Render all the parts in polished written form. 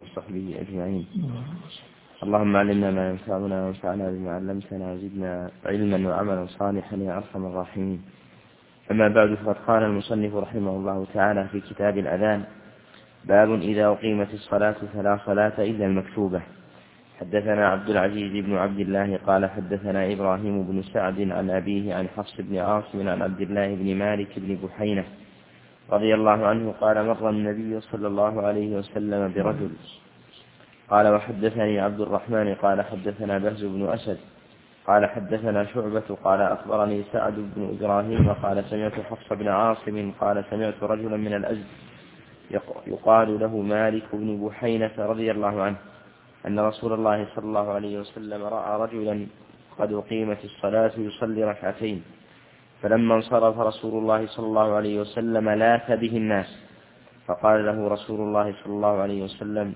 وصحبه أجمعين. اللهم علمنا ما ينفعنا وانفعنا بما علمتنا وزدنا علما وعملا صالحا يا أرحم الراحمين. أما بعد، فقد قال المصنف رحمه الله تعالى في كتاب الأذان: باب إذا أقيمت الصلاة فلا صلاة إلا المكتوبة. حدثنا عبد العزيز بن عبد الله قال حدثنا إبراهيم بن سعد عن أبيه عن حفص بن عاصم عن عبد الله بن مالك بن بحينة رضي الله عنه قال: مر النبي صلى الله عليه وسلم برجل. قال: وحدثني عبد الرحمن قال حدثنا بهز بن أسد قال حدثنا شعبة قال أخبرني سعد بن إبراهيم قال سمعت حفص بن عاصم قال سمعت رجلا من الأزد يقال له مالك بن بحينة رضي الله عنه أن رسول الله صلى الله عليه وسلم رأى رجلا قد أقيمت الصلاة يصلي ركعتين، فلما انصرف رسول الله صلى الله عليه وسلم لاث به الناس، فقال له رسول الله صلى الله عليه وسلم: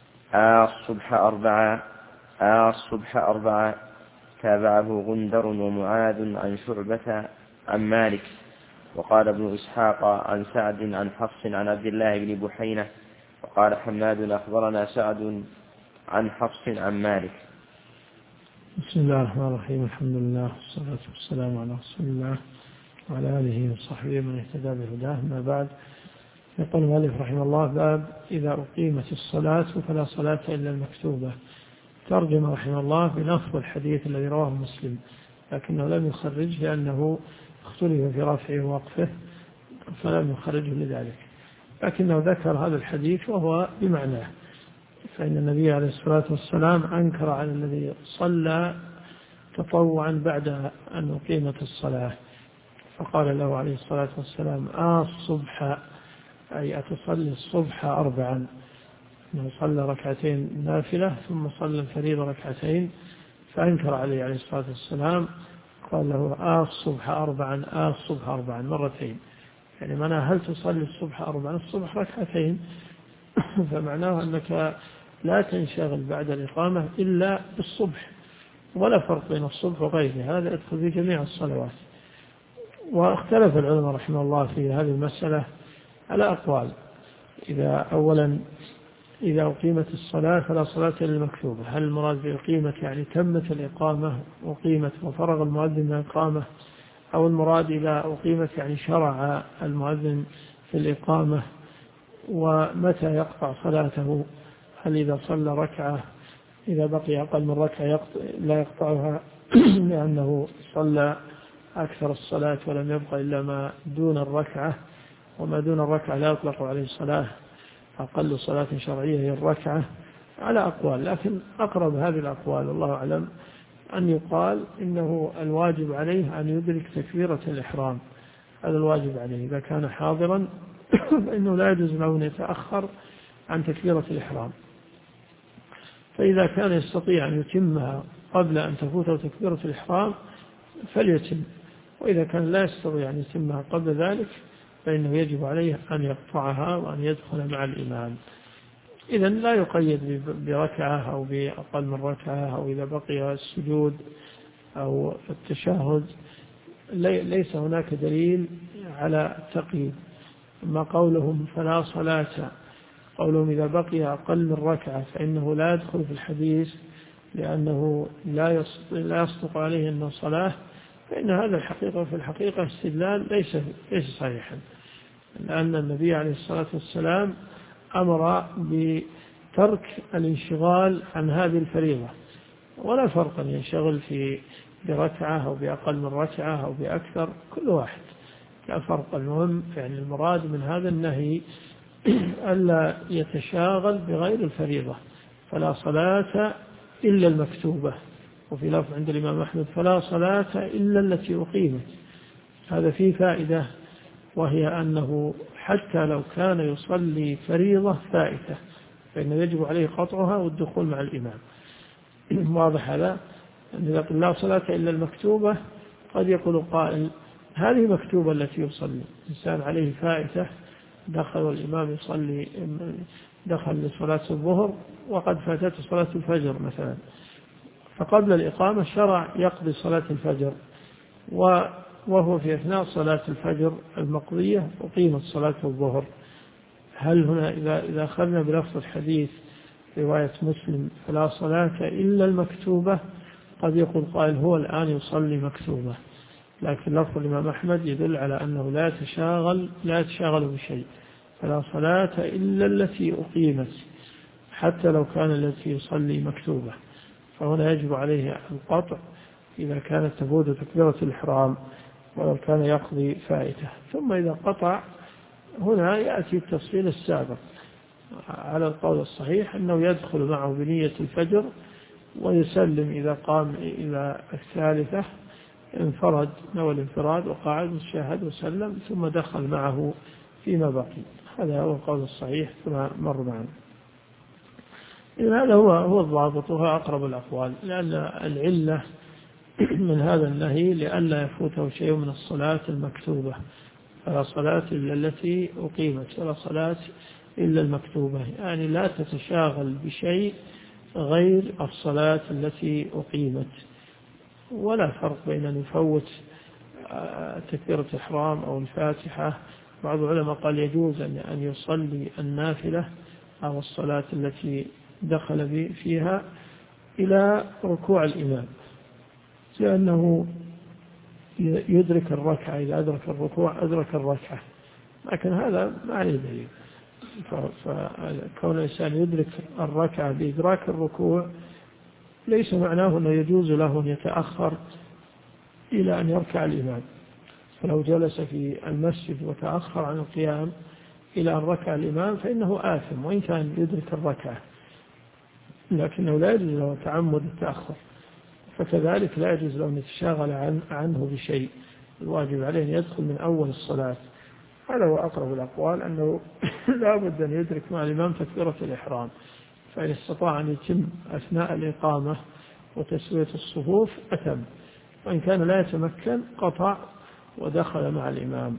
الصبح أربعة. تابعه غندر ومعاذ عن شعبة عن مالك. وقال ابن إسحاق عن سعد عن حفص عن عبد الله بن بحينة. وقال حماد أخبرنا سعد عن حفص عن مالك. بسم الله الرحمن الرحيم. الحمد لله والصلاة والسلام على رسول الله وعلى آله وصحبه من اهتدى بهداه. ما بعد، يقول المؤلف رحمه الله: باب إذا أقيمت الصلاة فلا صلاة إلا المكتوبة. ترجم رحمه الله بلفظ الحديث الذي رواه مسلم، لكنه لم يخرج لأنه اختلف في رفعه ووقفه فلم يخرجه لذلك، لكنه ذكر هذا الحديث وهو بمعناه. فإن النبي عليه الصلاة والسلام أنكر على الذي صلى تطوعا بعد أن أقيمت الصلاة، فقال له عليه الصلاة والسلام: الصبح، أي أتصلي الصبح 4. أنه صلى ركعتين نافلة ثم صلى الفريضة ركعتين، فأنكر عليه الصلاة والسلام، قال له: الصبح 4، الصبح 4 مرتين، يعني معناه هل تصلي الصبح 4؟ الصبح ركعتين. فمعناه أنك لا تنشغل بعد الإقامة إلا بالصبح، ولا فرق بين الصبح وغيره، هذا يدخل في جميع الصلوات. واختلف العلماء رحمه الله في هذه المسألة على أقوال. أولا، إذا أقيمت الصلاة فلا صلاة إلا المكتوبة، هل المراد بأقيمت يعني تمت الإقامة وقيمت وفرغ المؤذن من الإقامة، أو المراد إذا أقيمت يعني شرع المؤذن في الإقامة؟ ومتى يقطع صلاته؟ هل إذا صلى ركعة إذا بقي أقل من ركعة لا يقطعها لأنه صلى أكثر الصلاة ولم يبقى إلا ما دون الركعة، وما دون الركعة لا يطلق عليه الصلاة، أقل صلاة شرعية هي الركعة؟ على أقوال، لكن أقرب هذه الأقوال الله أعلم أن يقال إنه الواجب عليه أن يدرك تكبيرة الإحرام، هذا الواجب عليه. إذا كان حاضرا فإنه لا يجوز له أن يتأخر عن تكبيرة الإحرام، فإذا كان يستطيع أن يتمها قبل أن تفوته تكبيرة الإحرام فليتم، وإذا كان لا يستطيع أن يتمها قبل ذلك فإنه يجب عليه أن يقطعها وأن يدخل مع الإمام. إذن لا يقيد بركعة أو بأقل من ركعة، أو إذا بقي السجود أو التشهد، ليس هناك دليل على التقييد. أما قولهم فلا صلاة، قولهم إذا بقي أقل من ركعة فإنه لا يدخل في الحديث لأنه لا يصدق عليه أنه صلاة، فإن هذا الحقيقة في الحقيقة استدلال ليس صحيحا، لأن النبي عليه الصلاة والسلام أمر بترك الانشغال عن هذه الفريضة، ولا فرق أن ينشغل بركعة أو بأقل من ركعة أو بأكثر، كل واحد لا فرق. المهم يعني المراد من هذا النهي ألا يتشاغل بغير الفريضة. فلا صلاة إلا المكتوبة، وفي لفظ عند الإمام أحمد: فلا صلاة إلا التي أقيمت. هذا فيه فائدة، وهي أنه حتى لو كان يصلي فريضة فائتة فإنه يجب عليه قطعها والدخول مع الإمام. واضح هذا؟ إذا قل لا صلاة إلا المكتوبة قد يقول قائل: هذه مكتوبة التي يصلي، إنسان عليه فائتة دخل والإمام يصلي، دخل لصلاة الظهر وقد فاتته صلاة الفجر مثلا، فقبل الإقامة شرع يقضي صلاة الفجر، وهو في أثناء صلاة الفجر المقضية أقيمت صلاة الظهر. هل هنا إذا أخذنا بلفظ الحديث رواية مسلم فلا صلاة إلا المكتوبة، قد يقول قائل هو الآن يصلي مكتوبة، لكن لفظ الإمام أحمد يدل على أنه لا يتشاغل بشيء، فلا صلاة إلا التي أقيمت، حتى لو كان التي يصلي مكتوبة، فهنا يجب عليه القطع إذا كانت تفوت تكبيرة الإحرام ولو كان يقضي فائته. ثم إذا قطع هنا يأتي التفصيل السابق على القول الصحيح أنه يدخل معه بنية الفجر ويسلم إذا قام إلى الثالثة، انفرد نوى الانفراد وقعد وشاهد وسلم ثم دخل معه فيما بقي. هذا هو القول الصحيح كما مر معنا. هذا هو الضابط وهو أقرب الأقوال، لأن العلة من هذا النهي لئلا يفوته شيء من الصلاة المكتوبة، فلا صلاة إلا التي أقيمت ولا صلاة إلا المكتوبة، يعني لا تتشاغل بشيء غير الصلاة التي أقيمت. ولا فرق بين أن يفوت تكبيرة الإحرام أو الفاتحة. بعض العلماء قال يجوز أن يصلي النافلة أو الصلاة التي دخل فيها إلى ركوع الإمام، لأنه يدرك الركعة، إذا أدرك الركوع أدرك الركعة، لكن هذا ما عليه دليل. فكون الإنسان يدرك الركعة بإدراك الركوع ليس معناه أنه يجوز له أن يتأخر إلى أن يركع الإمام، فلو جلس في المسجد وتأخر عن القيام إلى أن ركع الإمام فإنه آثم وإن كان يدرك الركعة، لكنه لا يجوز له تعمد التأخر. فكذلك لا يجوز له أن يتشاغل عنه بشيء، الواجب عليه أن يدخل من أول الصلاة. هذا هو أقرب الأقوال، أنه لا بد أن يدرك مع الإمام تكبيرة الإحرام، فإن استطاع أن يتم أثناء الإقامة وتسوية الصفوف أتم، وإن كان لا يتمكن قطع ودخل مع الإمام.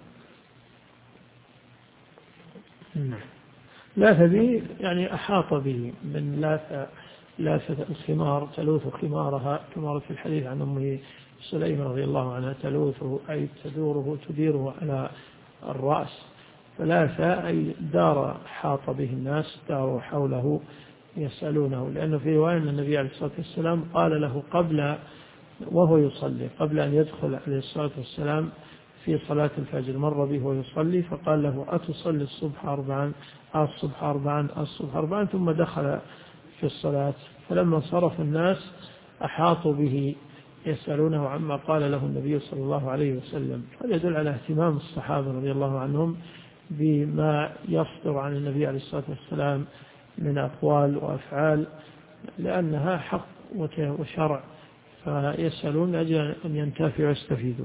لاث به يعني أحاط به، من لاثة الخمار تلوث خمارها، كما في الحديث عن أم سليم رضي الله عنها تلوثه أي تديره على الرأس، فلاث أي دار حاط به الناس، داروا حوله يسألونه، لأنه في رواية أن النبي عليه الصلاة والسلام قال له وهو يصلي قبل أن يدخل عليه الصلاة والسلام في صلاة الفجر، مر به وهو يصلي فقال له أتصلي الصبح 4 الصبح 4 الصبح 4، ثم دخل في الصلاة، فلما صرف الناس أحاطوا به يسألونه عما قال له النبي صلى الله عليه وسلم. هذا يدل على اهتمام الصحابة رضي الله عنهم بما يصدر عن النبي عليه الصلاة والسلام من أقوال وأفعال، لأنها حق وشرع، فيسألون أجل أن ينتفعوا ويستفيدوا.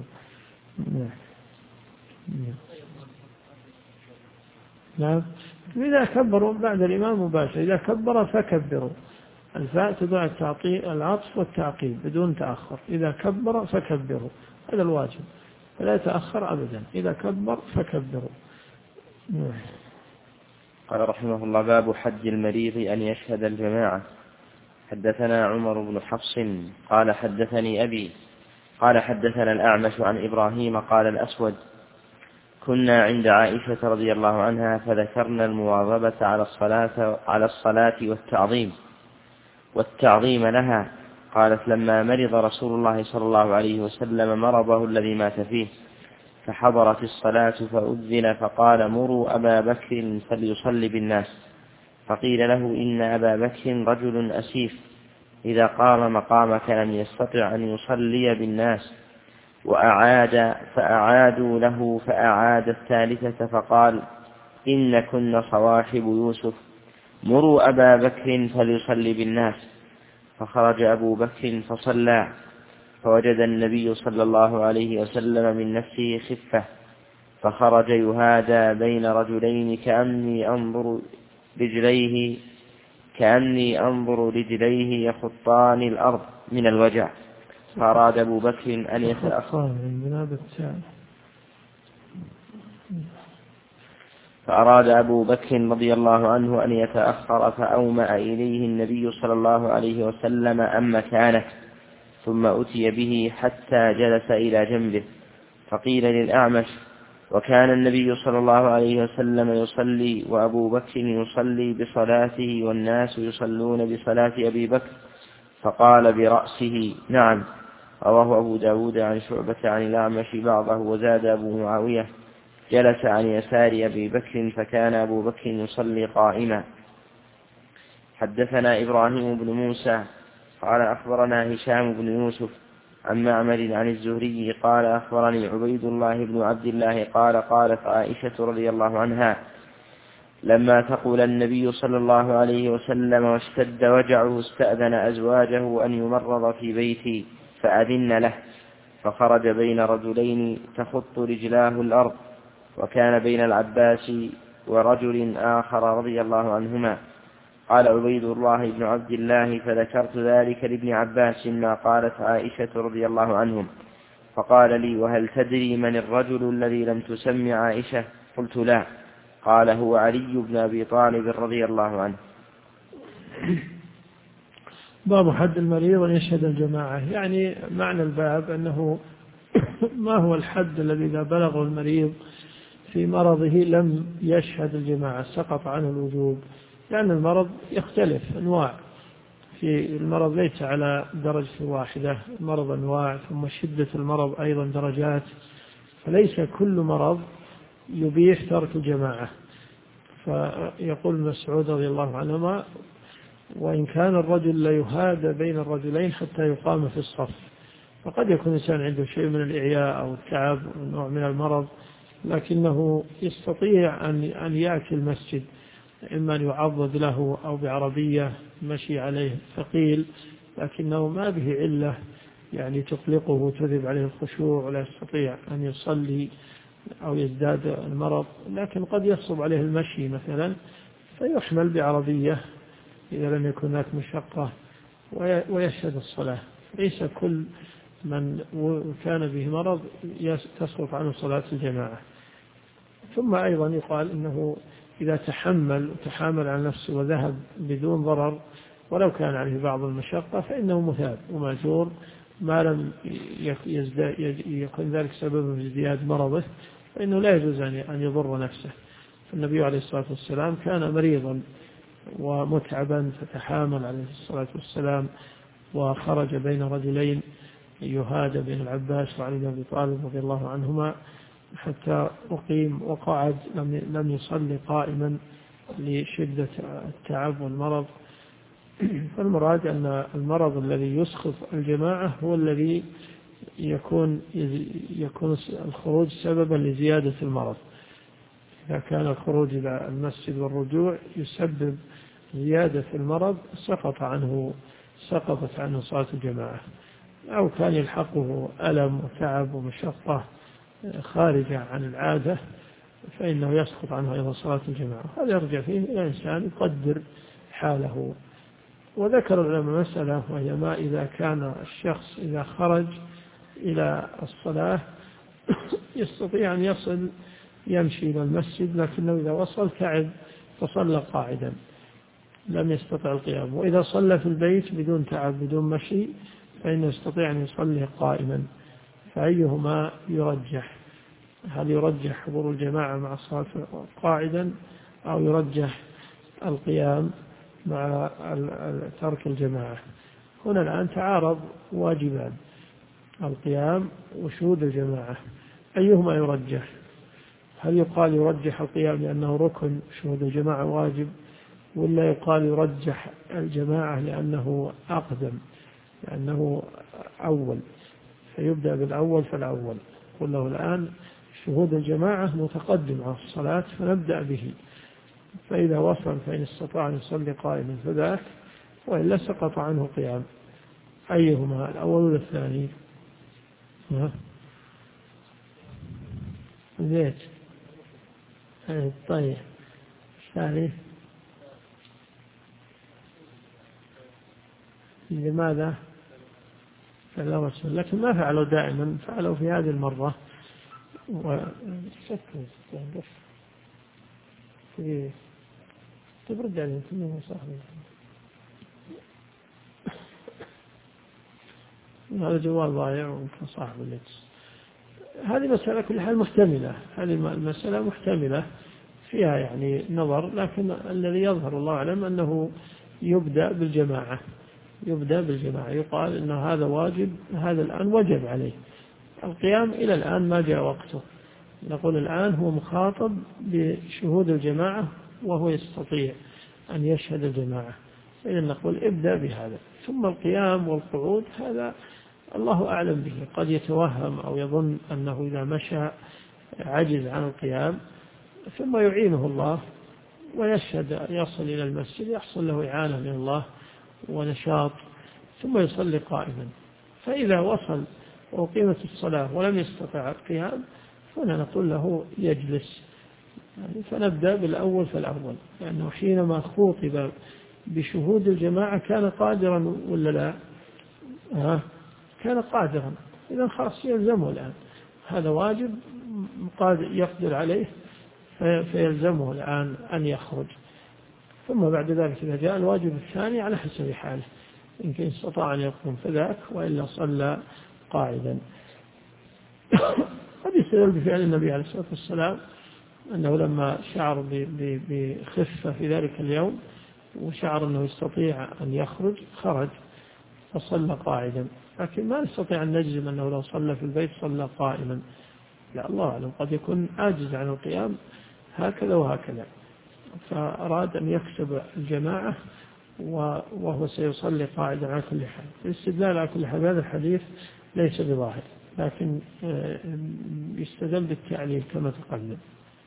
نعم. إذا كبروا بعد الإمام مباشر، إذا كبر فكبروا، الفاء تدعى العطف والتعقيب بدون تأخر، إذا كبر فكبروا، هذا الواجب، فلا يتأخر أبدا، إذا كبر فكبروا. قال رحمه الله: باب حج المريض أن يشهد الجماعة. حدثنا عمر بن حفص قال حدثني أبي قال حدثنا الأعمش عن إبراهيم قال الأسود: كنا عند عائشة رضي الله عنها فذكرنا المواظبة على الصلاة والتعظيم لها. قالت: لما مرض رسول الله صلى الله عليه وسلم مرضه الذي مات فيه، فحضرت الصلاة فأذن، فقال: مروا أبا بكر فليصلي بالناس. فقيل له: إن أبا بكر رجل أسيف، إذا قام مقامك لم يستطع أن يصلي بالناس. فأعادوا له، فأعاد الثالثة، فقال: إن كن صواحب يوسف، مروا أبا بكر فليصلي بالناس. فخرج أبو بكر فصلى، فوجد النبي صلى الله عليه وسلم من نفسه خفة، فخرج يهادى بين رجلين كأني أنظر رجليه يخطان الأرض من الوجع. فأراد أبو بكر أن يتأخر رضي الله عنه أن يتأخر، فأومأ إليه النبي صلى الله عليه وسلم أم مكانه، ثم أتي به حتى جلس إلى جنبه. فقيل للأعمش: وكان النبي صلى الله عليه وسلم يصلي وأبو بكر يصلي بصلاته والناس يصلون بصلاة أبي بكر، فقال برأسه نعم. رواه أبو داود عن شعبة عن الأعمش بعضه، وزاد أبو معاوية جلس عن يسار أبي بكر فكان أبو بكر يصلي قائما. حدثنا إبراهيم بن موسى قال أخبرنا هشام بن يوسف عن معمر عن الزهري قال أخبرني عبيد الله بن عبد الله قال قالت عائشة رضي الله عنها لما ثقل النبي صلى الله عليه وسلم واشتد وجعه استأذن أزواجه أن يمرض في بيتي فأذن له، فخرج بين رجلين تخط رجلاه الأرض، وكان بين العباس ورجل آخر رضي الله عنهما. قال عبيد الله بن عبد الله فذكرت ذلك لابن عباس ما قالت عائشة رضي الله عنهم، فقال لي وهل تدري من الرجل الذي لم تسم عائشة؟ قلت لا. قال هو علي بن أبي طالب رضي الله عنه. باب حد المريض أن يشهد الجماعة. يعني معنى الباب أنه ما هو الحد الذي إذا بلغه المريض في مرضه لم يشهد الجماعة سقط عنه الوجوب، لأن المرض يختلف أنواع، في المرض ليس على درجة واحدة، المرض أنواع، ثم شدة المرض أيضا درجات، فليس كل مرض يبيح ترك الجماعة. فيقول مسعود رضي الله عنهما وإن كان الرجل ليهادى بين الرجلين حتى يقام في الصف، فقد يكون الإنسان عنده شيء من الإعياء أو التعب أو نوع من المرض، لكنه يستطيع أن يأتي المسجد، إما أن يعضد له أو بعربية مشي عليه ثقيل، لكنه ما به علة يعني تقلقه وتذهب عليه الخشوع ولا يستطيع أن يصلي أو يزداد المرض، لكن قد يصعب عليه المشي مثلا فيحمل بعربية إذا لم يكن هناك مشقة ويشهد الصلاة. ليس كل من كان به مرض تسقط عنه صلاة الجماعة. ثم أيضا يقال إنه إذا تحامل على نفسه وذهب بدون ضرر ولو كان عليه بعض المشقة فإنه مثاب ومأجور ما لم يكن ذلك سببا في ازدياد مرضه، فإنه لا يجوز أن يضر نفسه. فالنبي عليه الصلاة والسلام كان مريضا ومتعبا فتحامل عليه الصلاة والسلام وخرج بين رجلين يهادى بين العباس وعلي بن أبي طالب رضي الله عنهما حتى أقيم وقعد لم يصلي قائما لشدة التعب والمرض. فالمراد أن المرض الذي يسقط الجماعة هو الذي يكون الخروج سببا لزيادة المرض. إذا كان الخروج إلى المسجد والرجوع يسبب زيادة المرض سقطت عنه صلاة الجماعة، أو كان يلحقه ألم وتعب ومشقة خارجة عن العادة فإنه يسقط عنه أيضا صلاة الجماعة. هذا يرجع فيه إلى الإنسان يقدر حاله. وذكر العلماء مسألة وهي ما إذا كان الشخص إذا خرج إلى الصلاة يستطيع أن يصل يمشي إلى المسجد، لكنه إذا وصل تعب فصلى قاعدا لم يستطع القيام، وإذا صلى في البيت بدون تعب بدون مشي فإنه يستطيع أن يصلي قائما. فأيهما يرجح؟ هل يرجح حضور الجماعة مع الصلاة قاعدا أو يرجح القيام مع ترك الجماعة؟ هنا الآن تعارض واجبان، القيام وشهود الجماعة، أيهما يرجح؟ هل يقال يرجح القيام لأنه ركن شهود الجماعة واجب، ولا يقال يرجح الجماعة لأنه أقدم لأنه أول فيبدأ بالأول فالأول؟ قل له الآن شهود الجماعة متقدم على الصلاة فنبدأ به، فإذا وصل فإن استطاع أن يصلي قائما فذاك، وإلا سقط عنه قيام. أيهما الأول ولا الثاني؟ زيت طيب الثاني لماذا؟ فعلوا رسول، لكن ما فعلوا دائما، فعلوا في هذه المرة تبرد عليهم كلهم صاحبين. هذا جوال ضايع وصاحب الليتس. هذه مسألة كل حال محتملة، هذه المسألة محتملة فيها يعني نظر، لكن الذي يظهر الله أعلم أنه يبدأ بالجماعة، يبدأ بالجماعة، يقال أن هذا واجب، هذا الآن وجب عليه القيام، إلى الآن ما جاء وقته، نقول الآن هو مخاطب بشهود الجماعة وهو يستطيع أن يشهد الجماعة، إذن نقول ابدأ بهذا، ثم القيام والقعود هذا الله أعلم به، قد يتوهم أو يظن أنه إذا مشى عجز عن القيام، ثم يعينه الله ويشهد، يصل إلى المسجد يحصل له إعانة من الله ونشاط، ثم يصلي قائما. فإذا وصل وقيمة الصلاة ولم يستطع القيام فهنا نقول له يجلس، يعني فنبدأ بالأول فالأول، لأنه حينما خوطب بشهود الجماعة كان قادرا ولا لا؟ كان قادرا، إذا خلاص يلزمه الآن، هذا واجب يقدر عليه فيلزمه الآن أن يخرج. ثم بعد ذلك إذا جاء الواجب الثاني على حسب حاله، إن كان استطاع أن يقوم فذاك، وإلا صلى قاعدا. قد يستدل بفعل النبي عليه الصلاة والسلام أنه لما شعر بخفة في ذلك اليوم وشعر أنه يستطيع أن يخرج خرج فصلى قاعدا، لكن ما نستطيع أن نجزم أنه لو صلى في البيت صلى قائما، لا، الله أعلم، قد يكون عاجز عن القيام هكذا وهكذا، فأراد أن يكسب الجماعة وهو سيصلي قاعدا على كل حال. الاستدلال على كل حال هذا الحديث ليس بظاهر، لكن يستدل بالتعليل كما تقدم.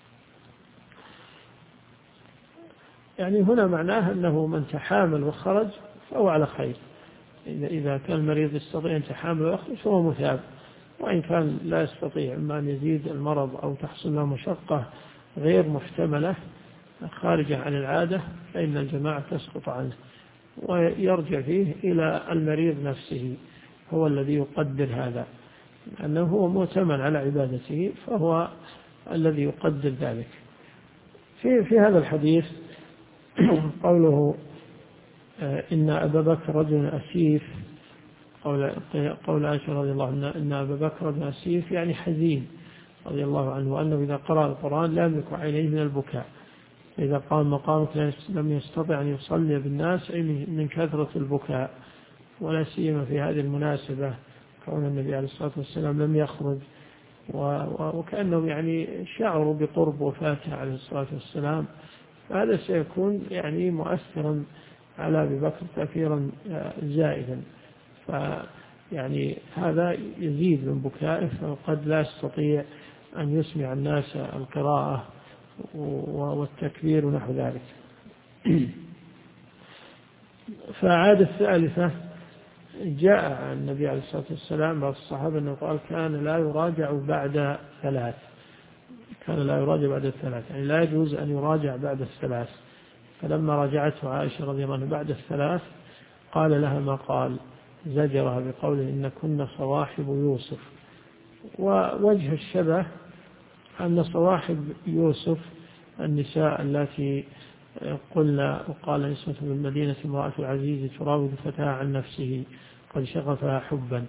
يعني هنا معناه أنه من تحامل وخرج فهو على خير، إذا كان المريض يستطيع أن يتحامل ويخرج فهو مثاب، وإن كان لا يستطيع، إما أن يزيد المرض أو تحصل له مشقة غير محتملة خارجة عن العادة، فإن الجماعة تسقط عنه، ويرجع فيه إلى المريض نفسه، هو الذي يقدر هذا، أنه هو مؤتمن على عبادته فهو الذي يقدر ذلك. في هذا الحديث قوله إن أبا بكر رجل أسيف، قول عائشة رضي الله عنها إن أبا بكر رجل أسيف يعني حزين رضي الله عنه، وأنه إذا قرأ القرآن لا يملك عينيه من البكاء، إذا قام مقامك لم يستطع أن يصلي بالناس أي من كثرة البكاء، ولا سيما في هذه المناسبة كون النبي عليه الصلاة والسلام لم يخرج، وكأنه يعني شعروا بقرب وفاته عليه الصلاة والسلام، فهذا سيكون يعني مؤثرا على أبي بكر تأثيرا زائدا، فيعني هذا يزيد من بكائه، فقد لا يستطيع أن يسمع الناس القراءة والتكبير ونحو ذلك. فعادة الثالثة جاء عن النبي عليه الصلاة والسلام بعض الصحابة أنه قال كان لا يراجع بعد ثلاث، كان لا يراجع بعد الثلاث، يعني لا يجوز أن يراجع بعد الثلاث. فلما راجعته عائشة رضي الله عنها بعد الثلاث قال لها ما قال، زجرها بقوله إن كنا صواحب يوسف. ووجه الشبه أن صواحب يوسف النساء التي قلنا وقال نسوة بالمدينة امرأة العزيز تراود فتاها عن نفسه قد شغفها حبا،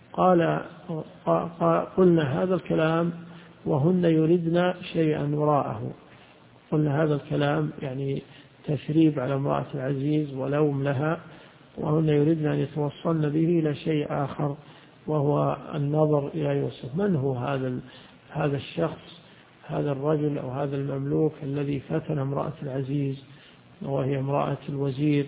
قلنا هذا الكلام وهن يردن شيئا وراءه، قلنا هذا الكلام يعني تشريب على امرأة العزيز ولوم لها، وهن يردن أن يتوصلن به إلى شيء آخر وهو النظر إلى يوسف. من هو هذا الشخص، هذا الرجل أو هذا المملوك الذي فتن امرأة العزيز وهي امرأة الوزير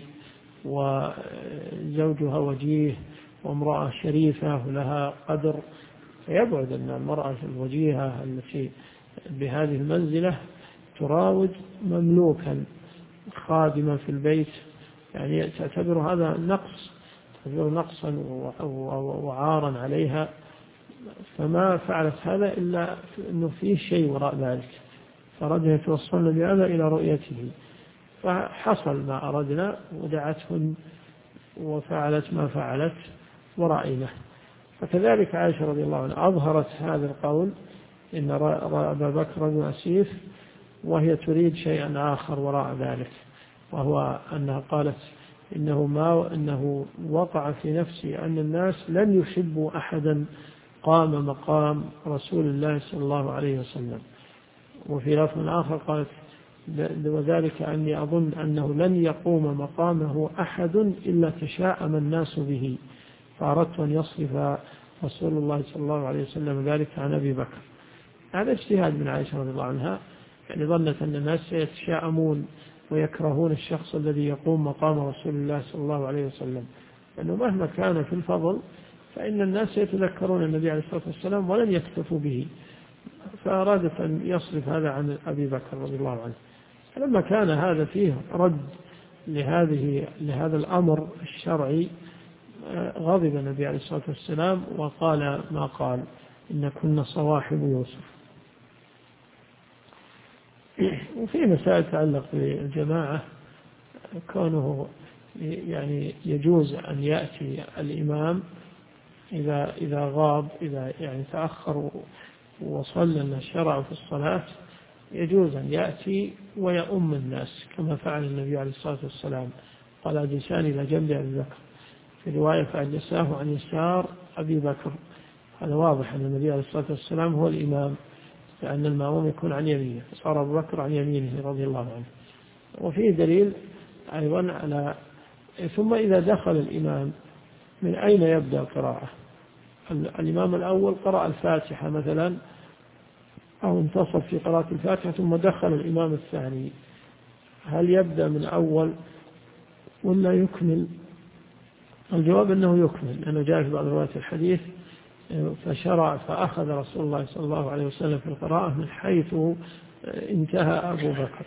وزوجها وجيه وامرأة شريفة ولها قدر، فيبعد أن المرأة الوجيهة التي بهذه المنزلة تراود مملوكا خادما في البيت، يعني تعتبر هذا نقص، تعتبر نقصا وعارا عليها، فما فعلت هذا إلا أنه فيه شيء وراء ذلك، فأردنا يتوصلنا بهذا إلى رؤيته، فحصل ما أردنا ودعتهن وفعلت ما فعلت ورأينا. فكذلك عائشة رضي الله عنها أظهرت هذا القول إن أبا بكر رجل أسيف، وهي تريد شيئا آخر وراء ذلك، وهو أنها قالت إنه وقع في نفسي أن الناس لن يحبوا أحدا قام مقام رسول الله صلى الله عليه وسلم. وفي لفظ آخر قالت وذلك أني أظن أنه لن يقوم مقامه أحد إلا تشاءم الناس به، فأردت أن يصرف رسول الله صلى الله عليه وسلم ذلك عن أبي بكر. هذا اجتهاد من عائشة رضي الله عنها، يعني ظنت أن الناس سيتشاءمون ويكرهون الشخص الذي يقوم مقام رسول الله صلى الله عليه وسلم، لأنه مهما كان في الفضل فإن الناس يتذكرون النبي عليه الصلاة والسلام ولن يكتفوا به، فأرادت أن يصرف هذا عن أبي بكر رضي الله عنه. فلما كان هذا فيه رد لهذا الأمر الشرعي غضب النبي عليه الصلاة والسلام وقال ما قال: إن كنا صواحب يوسف. وفي مسائل تتعلق بالجماعة كونه يعني يجوز أن يأتي الإمام إذا غاب، إذا يعني تأخر وصلى الشرع في الصلاة، يجوز أن يأتي ويؤم الناس كما فعل النبي عليه الصلاة والسلام. قال: أجلسان إلى جنب أبي بكر، في رواية فأجلساه عن يسار أبي بكر. هذا واضح أن النبي عليه الصلاة والسلام هو الإمام، لأن المأموم يكون عن يمينه، فصار أبو بكر عن يمينه رضي الله عنه. وفيه دليل أيضا على ثم إذا دخل الإمام من أين يبدأ القراءة؟ الإمام الأول قرأ الفاتحة مثلا أو انتصف في قراءة الفاتحة ثم دخل الإمام الثاني، هل يبدأ من أول ولا يكمل؟ الجواب أنه يكمل، لأنه جاء في بعض روايات الحديث: فأخذ رسول الله صلى الله عليه وسلم في القراءة من حيث انتهى أبو بكر،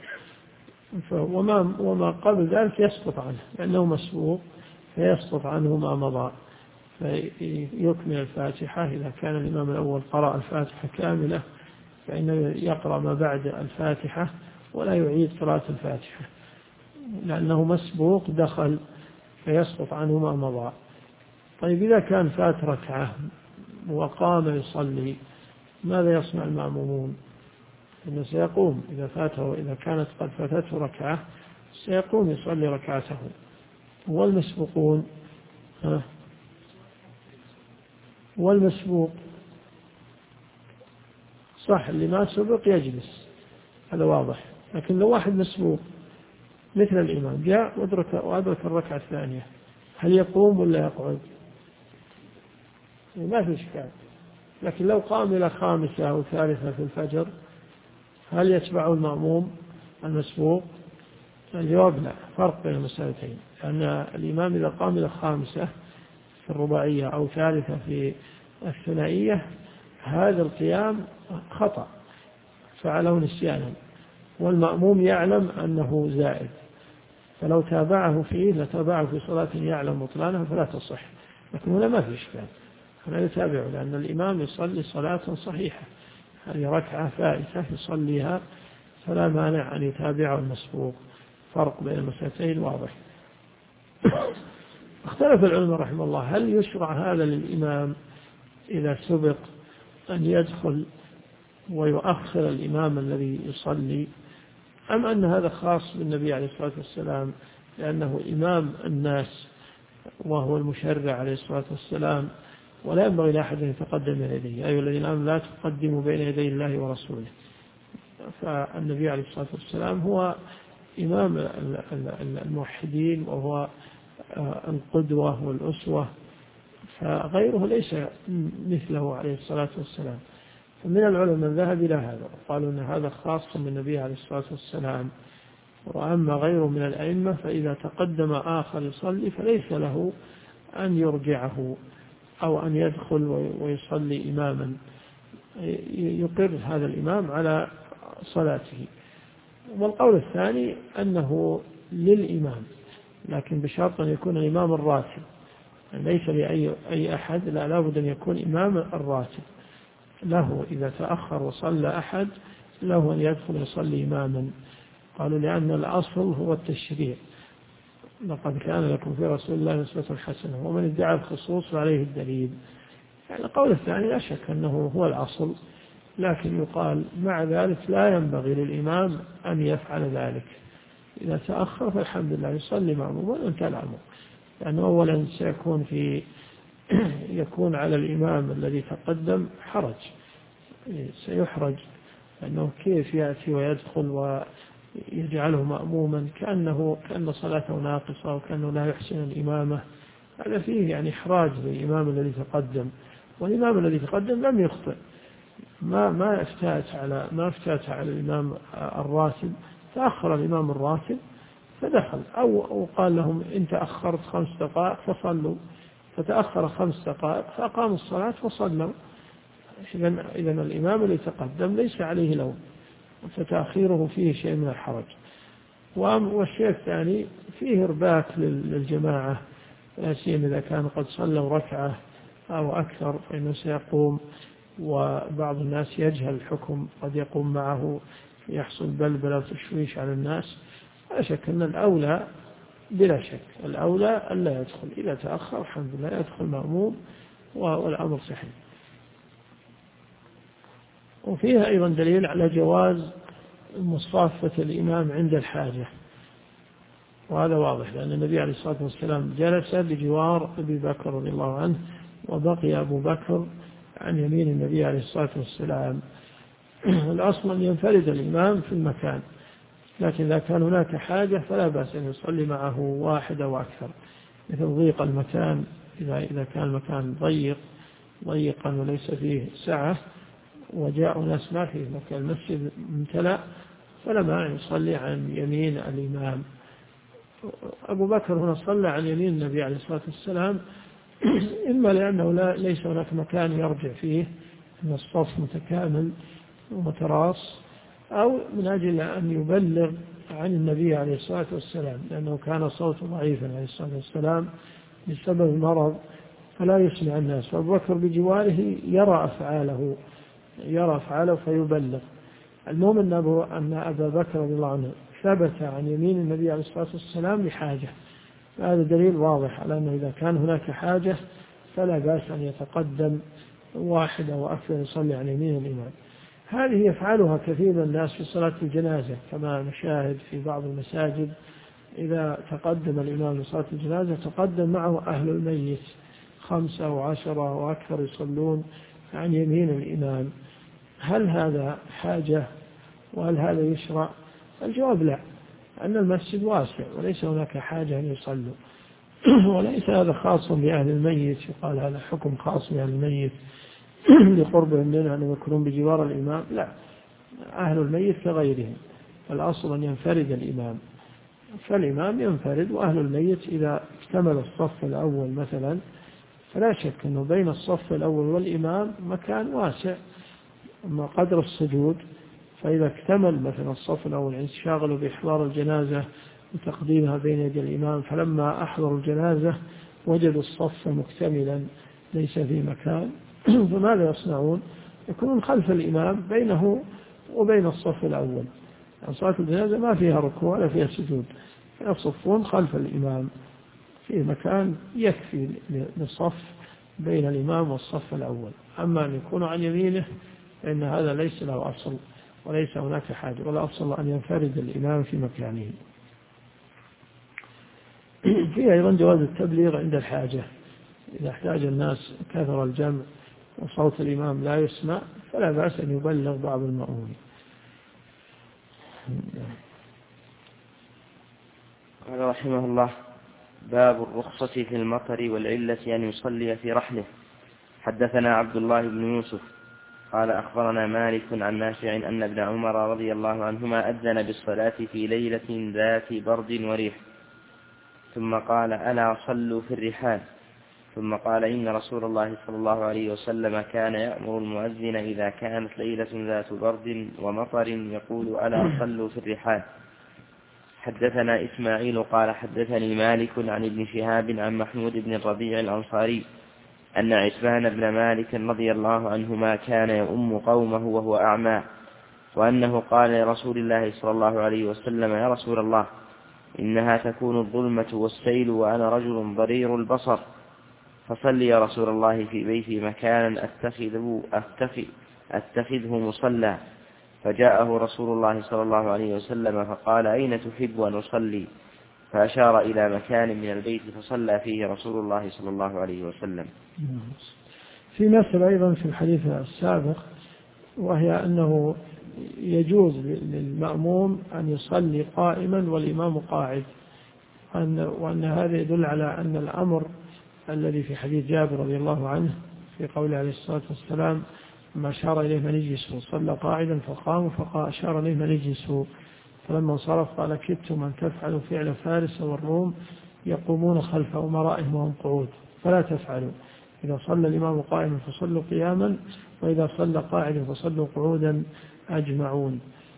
وما قبل ذلك يسقط عنه لأنه مسبوق، فيسقط عنه ما مضى، فيكمل الفاتحة. إذا كان الإمام الأول قرأ الفاتحة كاملة فإنه يقرأ ما بعد الفاتحة ولا يعيد قراءة الفاتحة، لأنه مسبوق دخل فيسقط عنه ما مضى. طيب إذا كان فات ركعة وقام يصلي ماذا يصنع المأمومون؟ إنه سيقوم إذا فاته، إذا كانت قد فاتته ركعة سيقوم يصلي ركعته. والمسبوق صح اللي ما سبق يجلس، هذا واضح. لكن لو واحد مسبوق مثل الإمام جاء وأدرك الركعة الثانية، هل يقوم ولا يقعد؟ ما في إشكال. لكن لو قام إلى خامسة أو ثالثة في الفجر هل يتبع المأموم المسبوق؟ الجواب لا، فرق بين المسألتين. لأن الإمام إذا قام إلى خامسة في الرباعية أو ثالثة في الثنائية هذا القيام خطأ فعله نسيانا، والمأموم يعلم أنه زائد، فلو تابعه فيه لتابعه في صلاة يعلم بطلانها فلا تصح. لكن هنا ما في إشكال، هنا يتابعه لأن الإمام يصلي صلاة صحيحة، هذه ركعة فائتة يصليها، فلا مانع أن يتابعه المسبوق. فرق بين المسألتين واضح. اختلف العلماء رحمه الله: هل يشرع هذا للإمام إذا سبق أن يدخل ويؤخر الإمام الذي يصلي، أم أن هذا خاص بالنبي عليه الصلاة والسلام لأنه إمام الناس وهو المشرع عليه الصلاة والسلام، ولا ينبغي لأحد أن يتقدم بين يديه؟ أيها الذين آمنوا لا تقدموا بين يدي الله ورسوله. فالنبي عليه الصلاة والسلام هو إمام الموحدين وهو القدوة والأسوة، فغيره ليس مثله عليه الصلاة والسلام. فمن العلماء من ذهب إلى هذا وقالوا أن هذا خاص بالنبي عليه الصلاة والسلام، وأما غيره من الأئمة فإذا تقدم آخر يصلي فليس له أن يرجعه أو أن يدخل ويصلي إماما، يقر هذا الإمام على صلاته. والقول الثاني أنه للإمام، لكن بشرط أن يكون الإمام الراتب، ليس لأي أحد، لا بد أن يكون إمام الراتب له. إذا تأخر وصلى أحد له أن يدخل يصلي إماما. قالوا لأن الأصل هو التشريع، لقد كان لكم في رسول الله أسوة حسنة، ومن ادعى الخصوص فعليه الدليل. يعني القول الثاني لا شك أنه هو الأصل، لكن يقال مع ذلك لا ينبغي للإمام أن يفعل ذلك. إذا تأخر فالحمد لله يصلي مأموما وانتهى الأمر، لأنه أولا سيكون في يكون على الإمام الذي تقدم حرج، سيحرج، أنه كيف يأتي ويدخل ويجعله مأموما كأن صلاته ناقصة وكأنه لا يحسن الإمامة. هذا فيه يعني إحراج للإمام الذي تقدم، والإمام الذي تقدم لم يخطئ، ما افتات على الإمام الراتب، تأخر الإمام الراتب فدخل، أو قال لهم إن تأخرت 5 دقائق فصلوا، فتأخر 5 دقائق فأقاموا الصلاة فصلوا. إذا الإمام الذي تقدم ليس عليه لوم، فتأخيره فيه شيء من الحرج. والشيء الثاني فيه إرباك للجماعة، لا سيما إذا كان قد صلوا ركعة أو أكثر فإنه سيقوم، وبعض الناس يجهل الحكم قد يقوم معه، يحصل بلبلة وتشويش على الناس. لا شك أن الأولى، بلا شك الأولى ألا يدخل، إذا تأخر الحمد لله يدخل مأموم والأمر صحيح. وفيها أيضا دليل على جواز مصافة الإمام عند الحاجة، وهذا واضح، لأن النبي عليه الصلاة والسلام جلس بجوار أبي بكر رضي الله عنه، وبقي أبو بكر عن يمين النبي عليه الصلاة والسلام. الأصل أن ينفرد الإمام في المكان، لكن إذا كان هناك حاجة فلا بأس أن يصلي معه واحد أو أكثر، مثل ضيق المكان، إذا كان المكان ضيقا وليس فيه سعة وجاء ناس ما فيه مكان، المسجد امتلأ، فلا مانع يصلي عن يمين الإمام. أبو بكر هنا صلى عن يمين النبي عليه الصلاة والسلام، إما لأنه ليس هناك مكان يرجع فيه، أن الصف متكامل ومتراص، أو من أجل أن يبلغ عن النبي عليه الصلاة والسلام، لأنه كان صوته ضعيفا عليه الصلاة والسلام بسبب المرض فلا يسمع الناس، وأبو بكر بجواره يرى أفعاله فيبلغ. المهم أن أبا بكر رضي الله عنه ثبت عن يمين النبي عليه الصلاة والسلام لحاجة، هذا دليل واضح على أنه إذا كان هناك حاجة فلا بأس أن يتقدم واحد أو أكثر يصلي عن يمين الإمام. هذه يفعلها كثير من الناس في صلاة الجنازة، كما نشاهد في بعض المساجد إذا تقدم الإمام لصلاة الجنازة تقدم معه أهل الميت 5 أو 10 أو أكثر يصلون عن يمين الإمام. هل هذا حاجة وهل هذا يشرع؟ الجواب لا، أن المسجد واسع وليس هناك حاجة أن يصلوا. وليس هذا خاص بأهل الميت، يقال هذا حكم خاص بأهل الميت لقربهم منه أن يكونون بجوار الإمام، لا، أهل الميت كغيرهم، الأصل أن ينفرد الإمام، فالإمام ينفرد، وأهل الميت إذا اكتمل الصف الأول مثلا فلا شك أنه بين الصف الأول والإمام مكان واسع، أما قدر السجود فإذا اكتمل مثلا الصف الأول انشغلوا بإحضار الجنازة وتقديمها بين يدي الإمام، فلما أحضروا الجنازة وجدوا الصف مكتملا ليس في مكان، فماذا يصنعون؟ يكونون خلف الإمام بينه وبين الصف الأول، يعني صلاة الجنازة ما فيها ركوع ولا فيها سجود، يصفون خلف الإمام في مكان يكفي للصف بين الإمام والصف الأول. أما أن يكونوا عن يمينه فإن هذا ليس له أصل وليس هناك حاجة، ولا أصل أن ينفرد الإمام في مكانه. فيه أيضا جواز التبليغ عند الحاجة، إذا احتاج الناس كثر الجمع وصوت الإمام لا يسمع فلا بأس أن يبلغ بعض المأمومين. قال رحمه الله: باب الرخصة في المطر والعلة أن يصلي في رحله. حدثنا عبد الله بن يوسف قال أخبرنا مالك عن نافع أن ابن عمر رضي الله عنهما أذن بالصلاة في ليلة ذات برد وريح، ثم قال: ألا صلوا في الرحال. ثم قال: إن رسول الله صلى الله عليه وسلم كان يأمر المؤذن إذا كانت ليلة ذات برد ومطر يقول: ألا صلوا في الرحال. حدثنا إسماعيل قال حدثني مالك عن ابن شهاب عن محمود بن الربيع الأنصاري أن عتبان بن مالك رضي الله عنهما كان يؤم قومه وهو أعمى، وأنه قال لرسول الله صلى الله عليه وسلم: يا رسول الله، إنها تكون الظلمة والسيل وأنا رجل ضرير البصر، فصل يا رسول الله في بيتي مكانا أتخذه مصلى. فجاءه رسول الله صلى الله عليه وسلم فقال: أين تحب أن أصلي؟ فأشار إلى مكان من البيت فصلى فيه رسول الله صلى الله عليه وسلم. في مسألة أيضا في الحديث السابق، وهي أنه يجوز للمأموم أن يصلي قائما والإمام قاعد، وأن هذا يدل على أن الأمر الذي في حديث جابر رضي الله عنه في قوله عليه الصلاة والسلام ما أشار إليه من اجلسوا، صلى قاعدا فقاموا فأشار إليه من اجلسوا، فلما انصرف قال كدتم أن تفعلوا فعل فارس والروم يقومون خلف أمرائهم وهم قعود، فلا تفعلوا، إذا صلى الإمام قائما فصلوا قياما، وإذا صلى قاعدا فصلوا قعودا أجمعون.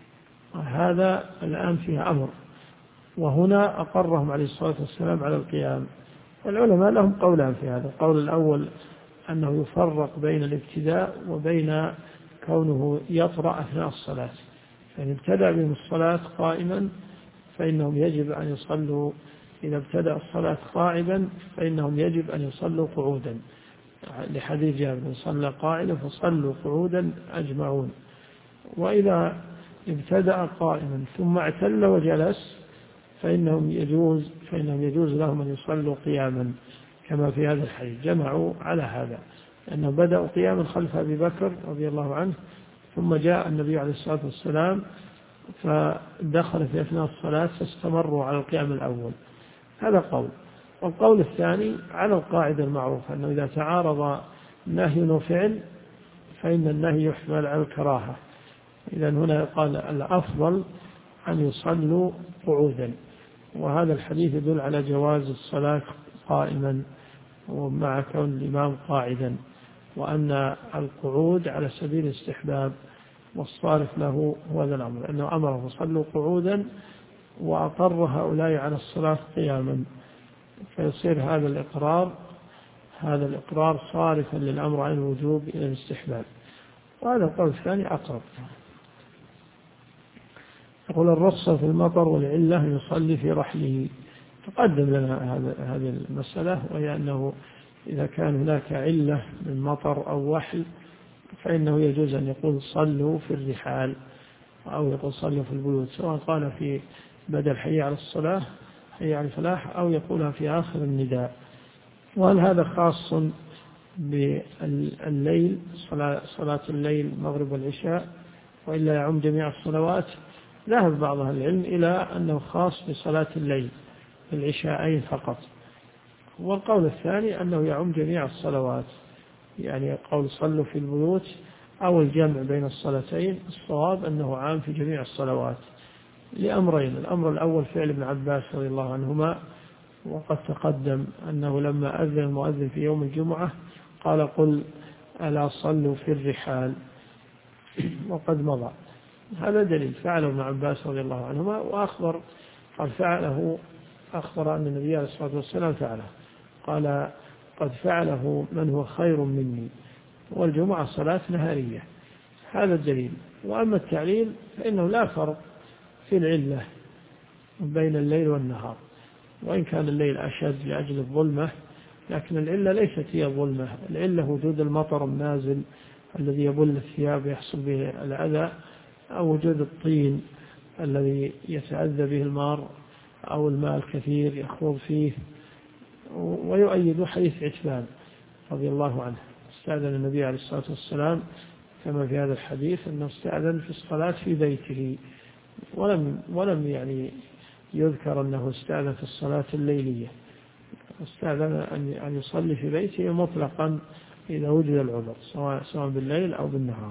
هذا الآن فيه أمر، وهنا أقرهم عليه الصلاة والسلام على القيام. والعلماء لهم قولان في هذا. القول الأول أنه يفرق بين الابتداء وبين كونه يطرأ أثناء الصلاة، فإن ابتدأ بهم الصلاة قائما فإنهم يجب أن يصلوا، إذا ابتدأ الصلاة قاعدا فإنهم يجب أن يصلوا قعودا، لحديث جابر صلى قاعدا فصلوا قعودا أجمعون. وإذا ابتدأ قائما ثم اعتل وجلس فإنهم يجوز لهم أن يصلوا قياما، كما في هذا الحديث جمعوا على هذا، لأنه بدأوا قياما خلف أبي بكر رضي الله عنه، ثم جاء النبي عليه الصلاة والسلام فدخل في أثناء الصلاة فاستمروا على القيام الأول. هذا قول. والقول الثاني على القاعدة المعروفة أنه إذا تعارض نهي وفعل فإن النهي يحمل على الكراهة. إذا هنا قال الأفضل أن يصلوا قعودا، وهذا الحديث يدل على جواز الصلاة قائما ومع كون الإمام قاعدا، وأن القعود على سبيل الاستحباب، والصارف له هو هذا الأمر، أنه أمره صلوا قعودا وأقر هؤلاء على الصلاة قياما، فيصير هذا الإقرار صارفا للأمر عن الوجوب إلى الاستحباب. وهذا القول الثاني أقرب. يقول الرخصة في المطر والعلة يصلي في رحله. تقدم لنا هذه المسألة، وهي أنه إذا كان هناك علة من مطر أو وحل فإنه يجوز أن يقول صلوا في الرحال، أو يقول صلوا في البيوت، سواء قال في بدل حي على الصلاة حي على الفلاح، أو يقولها في آخر النداء. وهل هذا خاص بالليل، صلاة الليل المغرب والعشاء، وإلا يعم جميع الصلوات؟ ذهب بعض أهل العلم إلى أنه خاص بصلاة الليل العشاءين فقط. والقول الثاني أنه يعم جميع الصلوات، يعني قول صلوا في البيوت أو الجمع بين الصلاتين، الصواب أنه عام في جميع الصلوات لأمرين. الأمر الأول فعل ابن عباس رضي الله عنهما، وقد تقدم أنه لما أذن المؤذن في يوم الجمعة قال قل ألا صلوا في الرحال، وقد مضى. هذا دليل فعله ابن عباس رضي الله عنهما، وأخبر قال أخبر أن النبي عليه الصلاة والسلام فعله، قال قد فعله من هو خير مني، والجمعة صلاة نهارية. هذا الدليل. وأما التعليل فإنه لا فرق في العلة بين الليل والنهار، وإن كان الليل أشد لأجل الظلمة، لكن العلة ليست هي الظلمة، العلة وجود المطر النازل الذي يبل الثياب يحصل به الأذى، أو وجود الطين الذي يتأذى به المار، أو الماء الكثير يخوض فيه. ويؤيد حديث عتبان رضي الله عنه، استأذن النبي عليه الصلاة والسلام كما في هذا الحديث أنه استأذن في الصلاة في بيته، ولم يعني يذكر أنه استأذن في الصلاة الليلية، استأذن أن يصلي في بيته مطلقا إذا وجد العذر، سواء بالليل أو بالنهار.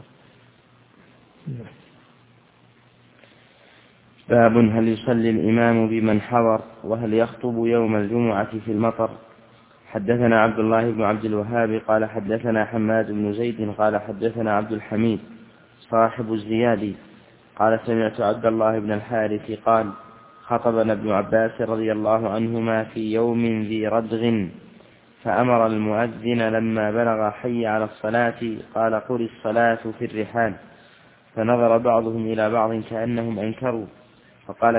باب هل يصلي الإمام بمن حضر، وهل يخطب يوم الجمعة في المطر. حدثنا عبد الله بن عبد الوهاب قال حدثنا حماد بن زيد قال حدثنا عبد الحميد صاحب الزيادي قال سمعت عبد الله بن الحارث قال خطبنا ابن عباس رضي الله عنهما في يوم ذي ردغ، فأمر المؤذن لما بلغ حي على الصلاة قال قل الصلاة في الرحال، فنظر بعضهم إلى بعض كأنهم أنكروا، فقال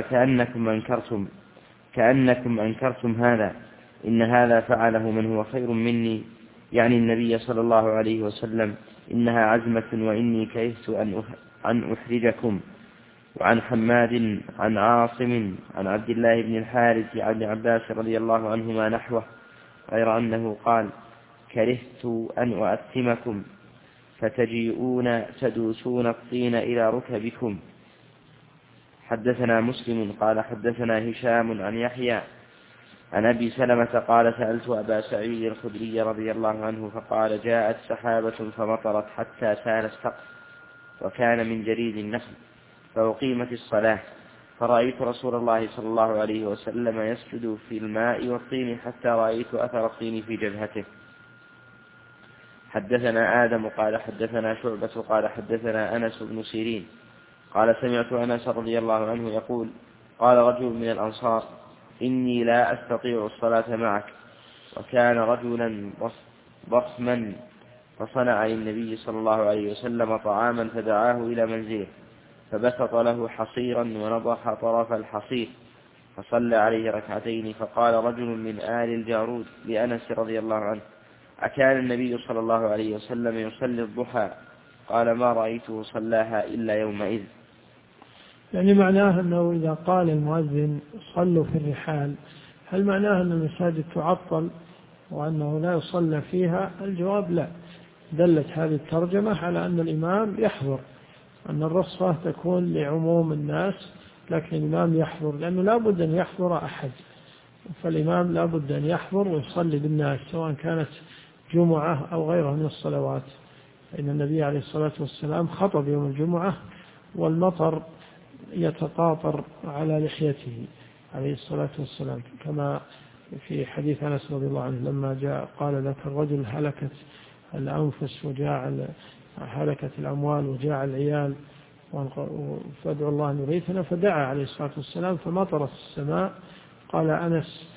كأنكم أنكرتم هذا، إن هذا فعله من هو خير مني، يعني النبي صلى الله عليه وسلم، إنها عزمة وإني كرهت أن أحرجكم. وعن حماد عن عاصم عن عبد الله بن الحارث عن عباس رضي الله عنهما نحوه، غير أنه قال: كرهت أن أؤثمكم فتجيئون تدوسون الطين إلى ركبكم. حدثنا مسلم قال حدثنا هشام عن يحيى عن أبي سلمة قال: سألت أبا سعيد الخدري رضي الله عنه فقال: جاءت سحابة فمطرت حتى سال السقف وكان من جريد النخل، فأقيمت الصلاة، فرأيت رسول الله صلى الله عليه وسلم يسجد في الماء والطين حتى رأيت أثر الطين في جبهته. حدثنا آدم قال حدثنا شعبة قال حدثنا أنس بن سيرين قال: سمعت أنس رضي الله عنه يقول: قال رجل من الأنصار: إني لا أستطيع الصلاة معك. وكان رجلا ضخما فصنع للنبي صلى الله عليه وسلم طعاما فدعاه إلى منزله، فبسط له حصيرا ونضح طرف الحصير فصلى عليه ركعتين. فقال رجل من آل الجارود لأنس رضي الله عنه: أكان النبي صلى الله عليه وسلم يصلي الضحى؟ قال: ما رأيته صلاها إلا يومئذ. يعني معناه أنه إذا قال المؤذن صلوا في الرحال، هل معناه أن المساجد تعطل وأنه لا يصلى فيها؟ الجواب لا. دلت هذه الترجمة على أن الإمام يحضر، أن الرخصة تكون لعموم الناس، لكن الإمام يحضر، لأنه لا بد أن يحضر أحد، فالإمام لا بد أن يحضر ويصلي بالناس سواء كانت جمعة أو غيرها من الصلوات. إن النبي عليه الصلاة والسلام خطب يوم الجمعة والمطر يتقاطر على لحيته عليه الصلاة والسلام، كما في حديث أنس رضي الله عنه لما جاء قال: ذاك الرجل هلكت الأنفس وجاع هلكت الأموال وجاع العيال فادعوا الله أن يغيثنا، فدعا عليه الصلاة والسلام فمطرت السماء. قال أنس: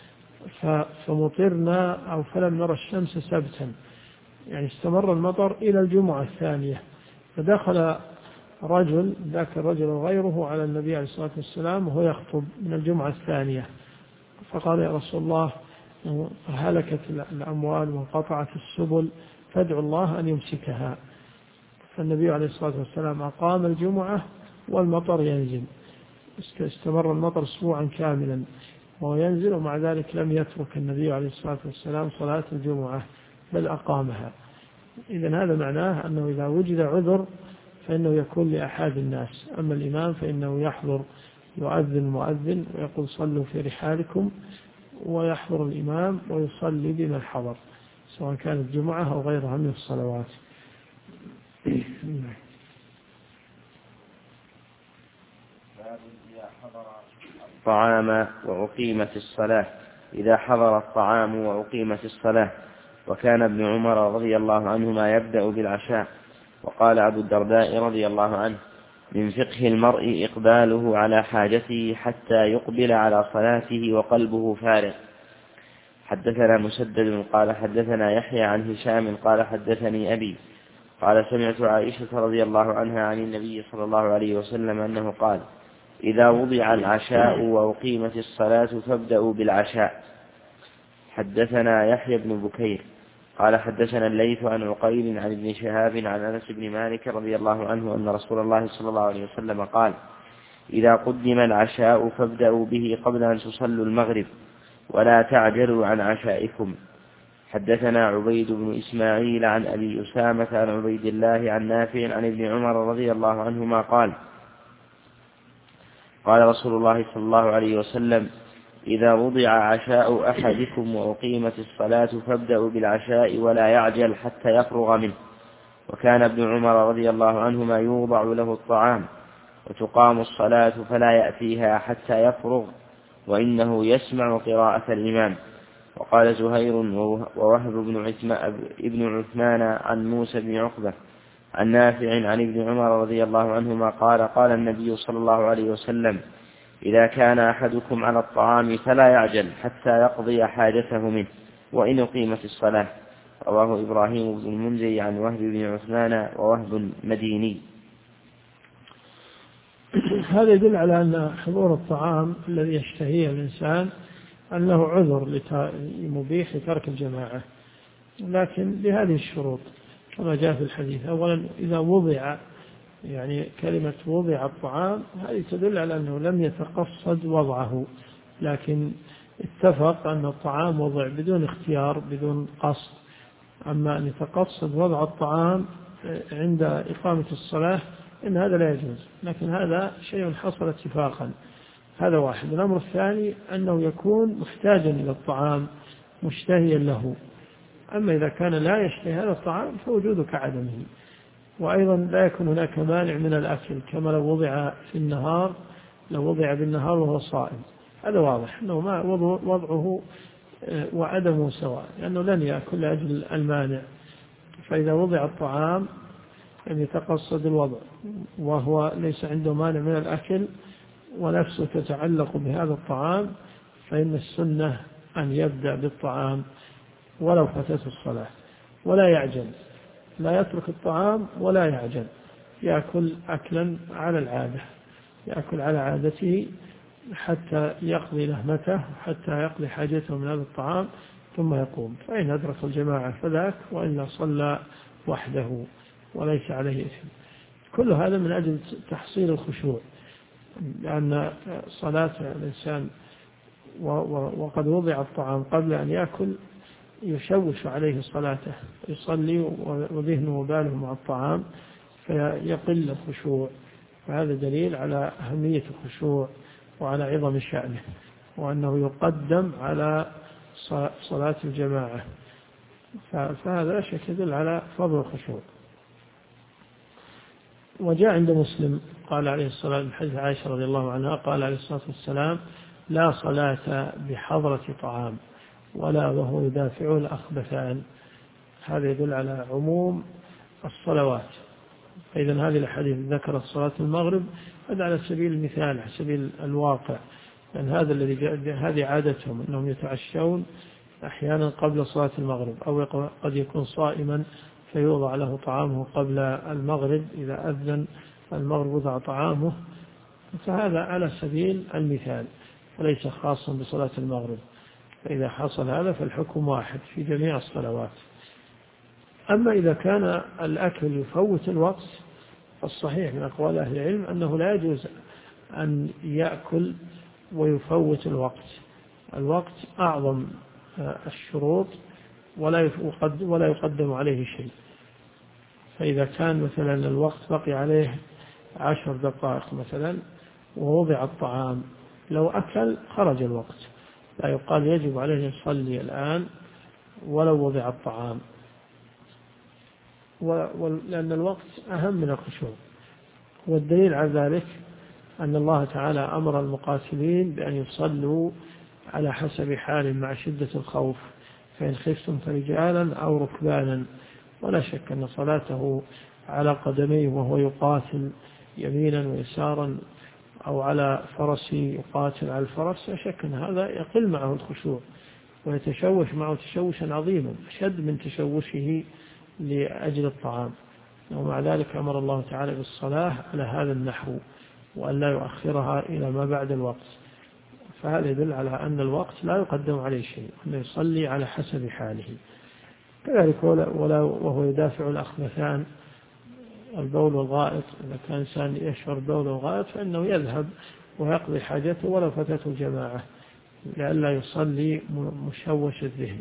فمطرنا أو فلم نرى الشمس سبتا، يعني استمر المطر إلى الجمعة الثانية. فدخل رجل، ذاك الرجل وغيره، على النبي عليه الصلاة والسلام وهو يخطب من الجمعة الثانية، فقال: يا رسول الله، هلكت الأموال وانقطعت السبل، فادعوا الله أن يمسكها. فالنبي عليه الصلاة والسلام أقام الجمعة والمطر ينزل، استمر المطر أسبوعا كاملا وهو ينزل، ومع ذلك لم يترك النبي عليه الصلاة والسلام صلاة الجمعة بل أقامها. إذن هذا معناه أنه إذا وجد عذر فإنه يكون لأحد الناس، أما الإمام فإنه يحضر، يؤذن المؤذن ويقول: صلوا في رحالكم، ويحضر الإمام ويصلي بمن حضر سواء كانت جمعة أو غيرها من الصلوات. الطعام وأقيمت الصلاة. إذا حضر الطعام وأقيمت الصلاة. وكان ابن عمر رضي الله عنهما يبدأ بالعشاء. وقال أبو الدرداء رضي الله عنه: من فقه المرء إقباله على حاجته حتى يقبل على صلاته وقلبه فارغ. حدثنا مسدد قال حدثنا يحيى عن هشام قال حدثني أبي قال: سمعت عائشة رضي الله عنها عن النبي صلى الله عليه وسلم أنه قال: إذا وضع العشاء وأقيمت الصلاة فابدأوا بالعشاء. حدثنا يحيى بن بكير قال حدثنا الليث عن عقيل عن ابن شهاب عن أنس بن مالك رضي الله عنه أن رسول الله صلى الله عليه وسلم قال: إذا قدم العشاء فابدأوا به قبل أن تصلوا المغرب ولا تعجلوا عن عشائكم. حدثنا عبيد بن إسماعيل عن أبي أسامة عن عبيد الله عن نافع عن ابن عمر رضي الله عنهما قال: قال رسول الله صلى الله عليه وسلم: إذا وضع عشاء أحدكم وأقيمت الصلاة فابدأوا بالعشاء ولا يعجل حتى يفرغ منه. وكان ابن عمر رضي الله عنهما يوضع له الطعام وتقام الصلاة فلا يأتيها حتى يفرغ، وإنه يسمع قراءة الإمام. وقال زهير ووهب بن عثمان عن موسى بن عقبة عن نافع عن ابن عمر رضي الله عنهما قال: قال النبي صلى الله عليه وسلم: إذا كان أحدكم على الطعام فلا يعجل حتى يقضي حاجته منه وإن أقيمت الصلاة. رواه إبراهيم بن المنذر عن وهب بن عثمان ووهب مديني. هذا يدل على أن حضور الطعام الذي يشتهيه الإنسان أنه عذر مبيح لترك الجماعة، لكن بهذه الشروط كما جاء في الحديث: أولا إذا وضع يعني كلمة وضع الطعام هذه تدل على أنه لم يتقصد وضعه، لكن اتفق أن الطعام وضع بدون اختيار بدون قصد. أما أن يتقصد وضع الطعام عند إقامة الصلاة إن هذا لا يجوز، لكن هذا شيء حصل اتفاقا. هذا واحد. الأمر الثاني أنه يكون محتاجا إلى الطعام مشتهيا له. أما إذا كان لا يشتهي هذا الطعام فوجوده كعدمه. وأيضا لا يكون هناك مانع من الأكل، كما لو وضع في النهار، لو وضع بالنهار وهو صائم هذا واضح أنه ما وضعه وعدمه سواء، لأنه لن يأكل لأجل المانع. فإذا وضع الطعام أن يتقصد الوضع وهو ليس عنده مانع من الأكل ونفسه تتعلق بهذا الطعام، فإن السنة أن يبدأ بالطعام ولو فاتته الصلاة، ولا يعجل، لا يترك الطعام ولا يعجل، يأكل أكلا على العادة، يأكل على عادته حتى يقضي لهمته، حتى يقضي حاجته من هذا الطعام ثم يقوم. فإن أدرك الجماعة فذاك، وإلا صلى وحده وليس عليه إثم. كل هذا من أجل تحصيل الخشوع، لأن صلاة الإنسان وقد وضع الطعام قبل أن يأكل يشوش عليه صلاته، يصلي وذهنه وباله مع الطعام فيقل الخشوع. فهذا دليل على أهمية الخشوع وعلى عظم شأنه، وأنه يقدم على صلاة الجماعة. فهذا لا شك يدل على فضل الخشوع. وجاء عند مسلم قال عليه الصلاة والسلام حديث عائشة رضي الله عنها قال عليه الصلاة والسلام: لا صلاة بحضرة طعام ولا وهو يدافع الأخبثان. هذا يدل على عموم الصلوات. فإذا هذه الحديث ذكرت صلاة المغرب هذا على سبيل المثال، على سبيل الواقع، لأن هذا الذي هذه عادتهم أنهم يتعشون أحيانا قبل صلاة المغرب، أو قد يكون صائما فيوضع له طعامه قبل المغرب، إذا أذن المغرب وضع طعامه. فهذا على سبيل المثال وليس خاصا بصلاة المغرب. فإذا حصل هذا فالحكم واحد في جميع الصلوات. أما إذا كان الأكل يفوت الوقت فالصحيح من أقوال أهل العلم أنه لا يجوز أن يأكل ويفوت الوقت. الوقت أعظم الشروط ولا يقدم عليه شيء. فإذا كان مثلا الوقت بقي عليه 10 دقائق مثلا ووضع الطعام، لو أكل خرج الوقت، لا يقال يجب عليه أن يصلي الآن ولو وضع الطعام، لأن الوقت أهم من الخشوع. والدليل على ذلك أن الله تعالى أمر المقاتلين بأن يصلوا على حسب حال مع شدة الخوف، فإن خفتم فرجالا أو ركبانا. ولا شك أن صلاته على قدميه وهو يقاتل يمينا ويسارا أو على فرس يقاتل على الفرس، لا شك أن هذا يقل معه الخشوع ويتشوش معه تشوشا عظيما أشد من تشوشه لأجل الطعام. ومع ذلك أمر الله تعالى بالصلاة على هذا النحو وأن لا يؤخرها إلى ما بعد الوقت. فهذا يدل على أن الوقت لا يقدم عليه شيء، أنه يصلي على حسب حاله. كذلك وهو يدافع الأخبثان، البول والغائط، إذا كان إنسان يشعر بول والغائط فإنه يذهب ويقضي حاجته ولو فاتته الجماعة لئلا يصلي مشوش الذهن.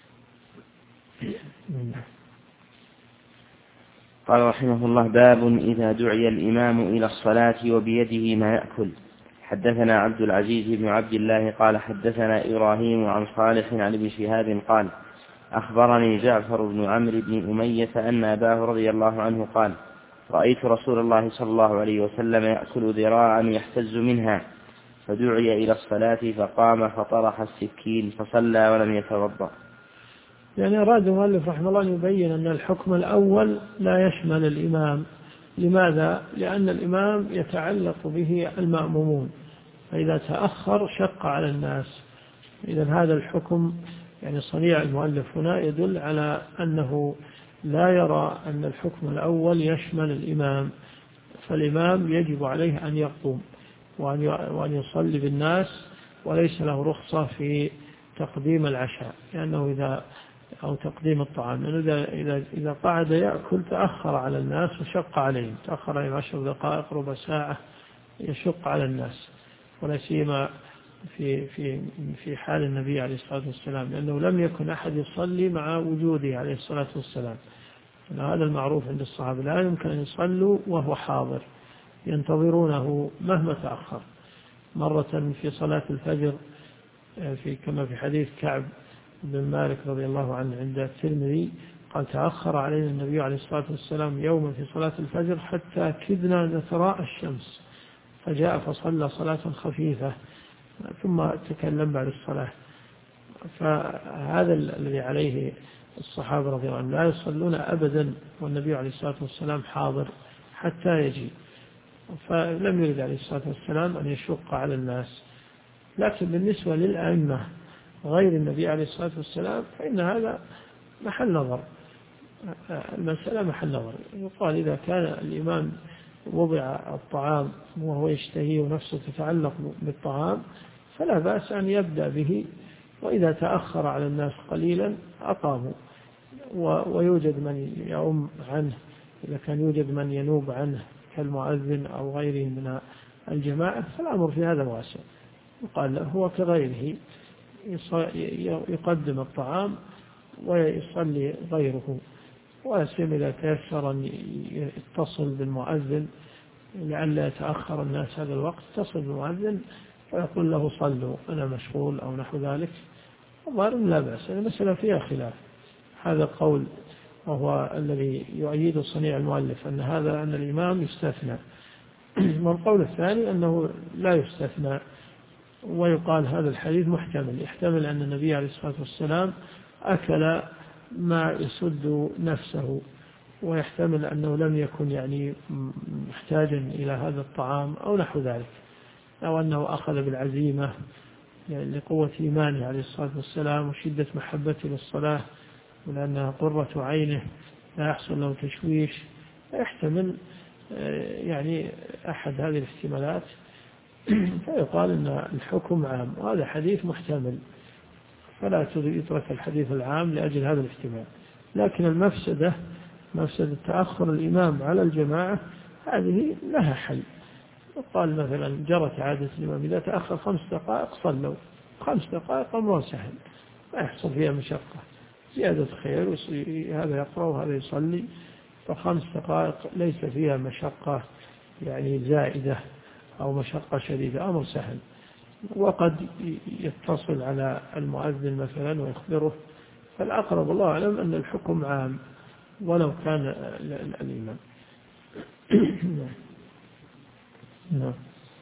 قال رحمه الله: باب إذا دعي الإمام إلى الصلاة وبيده ما يأكل. حدثنا عبد العزيز بن عبد الله قال حدثنا إبراهيم عن صالح عن ابن شهاب قال أخبرني جعفر بن عمرو بن أمية أن أباه رضي الله عنه قال: رأيت رسول الله صلى الله عليه وسلم يأكل ذراعا يحتز منها، فدعي إلى الصلاة فقام فطرح السكين فصلى ولم يتوضأ. يعني أراد المؤلف رحمه الله أن يبين أن الحكم الأول لا يشمل الإمام. لماذا؟ لأن الإمام يتعلق به المأمومون، فإذا تأخر شق على الناس. إذن هذا الحكم يعني صنيع المؤلف هنا يدل على أنه لا يرى أن الحكم الأول يشمل الإمام، فالإمام يجب عليه أن يقوم وأن يصلي بالناس، وليس له رخصة في تقديم العشاء، لأنه إذا أو تقديم الطعام، لأنه إذا قعد يأكل تأخر على الناس وشق عليهم، تأخر عليهم 10 دقائق ربع ساعة، يشق على الناس، ولا سيما في حال النبي عليه الصلاة والسلام، لأنه لم يكن أحد يصلي مع وجوده عليه الصلاة والسلام. هذا المعروف عند الصحابة، لا يمكن أن يصلوا وهو حاضر، ينتظرونه مهما تأخر. مرة في صلاة الفجر كما في حديث كعب بن مالك رضي الله عنه عند الترمذي، قال تأخر علينا النبي عليه الصلاة والسلام يوما في صلاة الفجر حتى كدنا نتراءى الشمس، فجاء فصلى صلاة خفيفة ثم تكلم بعد الصلاة. فهذا الذي عليه الصحابة رضي الله عنهم، لا يصلون أبدا والنبي عليه الصلاة والسلام حاضر حتى يجي، فلم يرد عليه الصلاة والسلام أن يشق على الناس. لكن بالنسبة للأئمة غير النبي عليه الصلاة والسلام فإن هذا محل نظر، المسألة محل نظر. يقال إذا كان الإمام وضع الطعام وهو يشتهي ونفسه تتعلق بالطعام فلا بأس أن يبدأ به، وإذا تأخر على الناس قليلا أقاموا، ويوجد من يؤم عنه، إذا كان يوجد من ينوب عنه كالمؤذن أو غيره من الجماعة فالأمر في هذا واسع. يقال هو كغيره يقدم الطعام ويصلي غيره، ويسلم إذا تيسر أن يتصل بالمؤذن لئلا يتأخر الناس هذا الوقت، يتصل بالمؤذن ويقول له صلوا أنا مشغول أو نحو ذلك، الظاهر لا بأس. المسألة فيها خلاف، هذا قول وهو الذي يؤيد صنيع المؤلف أن الإمام يستثنى، والقول الثاني أنه لا يستثنى. ويقال هذا الحديث محتمل، يحتمل أن النبي عليه الصلاة والسلام أكل ما يسد نفسه، ويحتمل أنه لم يكن يعني محتاجا إلى هذا الطعام أو نحو ذلك، أو أنه أخذ بالعزيمة يعني لقوة إيمانه عليه الصلاة والسلام وشدة محبته للصلاة، ولأنها قرة عينه لا يحصل له تشويش. يحتمل يعني أحد هذه الاحتمالات، فيقال أن الحكم عام، وهذا حديث محتمل، فلا يترك الحديث العام لأجل هذا الاحتمال. لكن المفسدة، مفسدة تأخر الإمام على الجماعة، هذه لها حل. وقال مثلا جرت عادة الإمام إذا تأخر 5 دقائق صلوا، 5 دقائق أمر سهل ما يحصل فيها مشقة، زيادة خير، هذا يقرأ وهذا يصلي، ف5 دقائق ليس فيها مشقة يعني زائدة أو مشقة شديدة، أمر سهل. وقد يتصل على المؤذن مثلا ويخبره، فالأقرب الله أعلم أن الحكم عام ولو كان الإمام. نعم.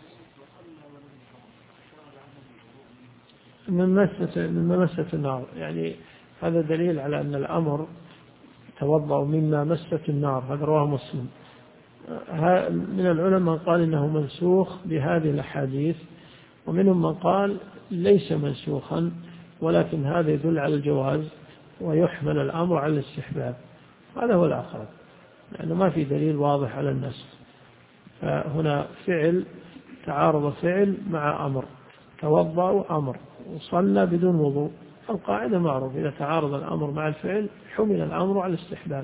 من مسة النار، يعني هذا دليل على أن الأمر توضأ مما مست النار، هذا رواه مسلم. من العلماء من قال إنه منسوخ بهذه الأحاديث، ومنهم من قال ليس منسوخا، ولكن هذا يدل على الجواز ويحمل الأمر على الاستحباب، هذا هو الأقرب، لأنه ما في دليل واضح على النسخ. فهنا فعل تعارض فعل مع أمر، توضأ وأمر وصلى بدون وضوء، القاعدة معروف إذا تعارض الأمر مع الفعل حمل الأمر على الاستحباب.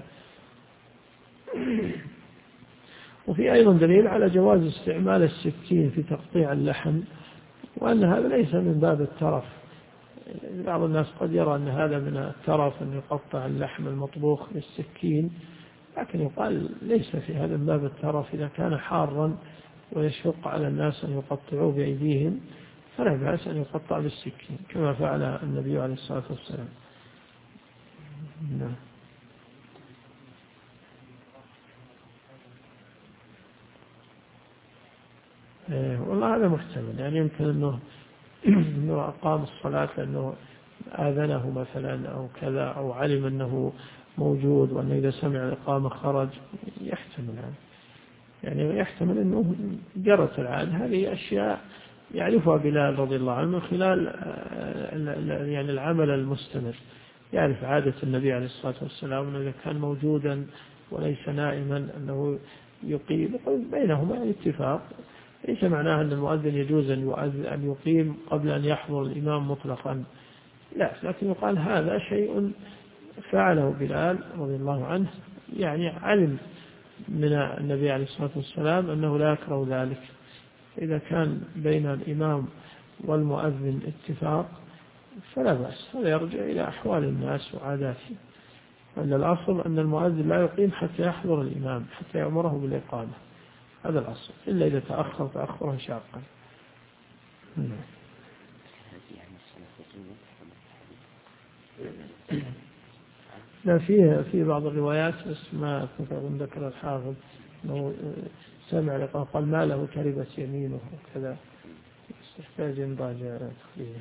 وفي أيضا دليل على جواز استعمال السكين في تقطيع اللحم، وأن هذا ليس من باب الترف. بعض الناس قد يرى أن هذا من الترف أن يقطع اللحم المطبوخ بالسكين، لكن يقال ليس في هذا من باب الترف. إذا كان حارا ويشق على الناس أن يقطعوه بأيديهم فلا بأس أن يقطع بالسكين كما فعل النبي عليه الصلاة والسلام. نعم. والله هذا محتمل، يعني يمكن أنه أقام الصلاة لأنه آذنه مثلا أو كذا، أو علم أنه موجود وأنه إذا سمع الإقامة خرج، يحتمل يعني يحتمل أنه جرت العادة. هذه أشياء يعرفها بلال رضي الله عنه من خلال يعني العمل المستمر، يعرف عادة النبي عليه الصلاة والسلام أنه إذا كان موجودا وليس نائما أنه يقيم، بينهما يعني اتفاق. ليس معناه أن المؤذن يجوز أن يقيم قبل أن يحضر الإمام مطلقا، لا، لكن يقال هذا شيء فعله بلال رضي الله عنه يعني علم من النبي عليه الصلاة والسلام أنه لا يكره ذلك. إذا كان بين الإمام والمؤذن اتفاق فلا بأس، هذا يرجع إلى أحوال الناس وعاداتهم. أن الأصل أن المؤذن لا يقيم حتى يحضر الإمام حتى يأمره بالإقامة، هذا الأصل، إلا إذا تأخر تأخرا شاقا. لا في بعض الروايات بس ما ذكر الحافظ أنه سمع لقاء قال ما له تربت يمينه وكذا، يحتاج إنضاج تخليه.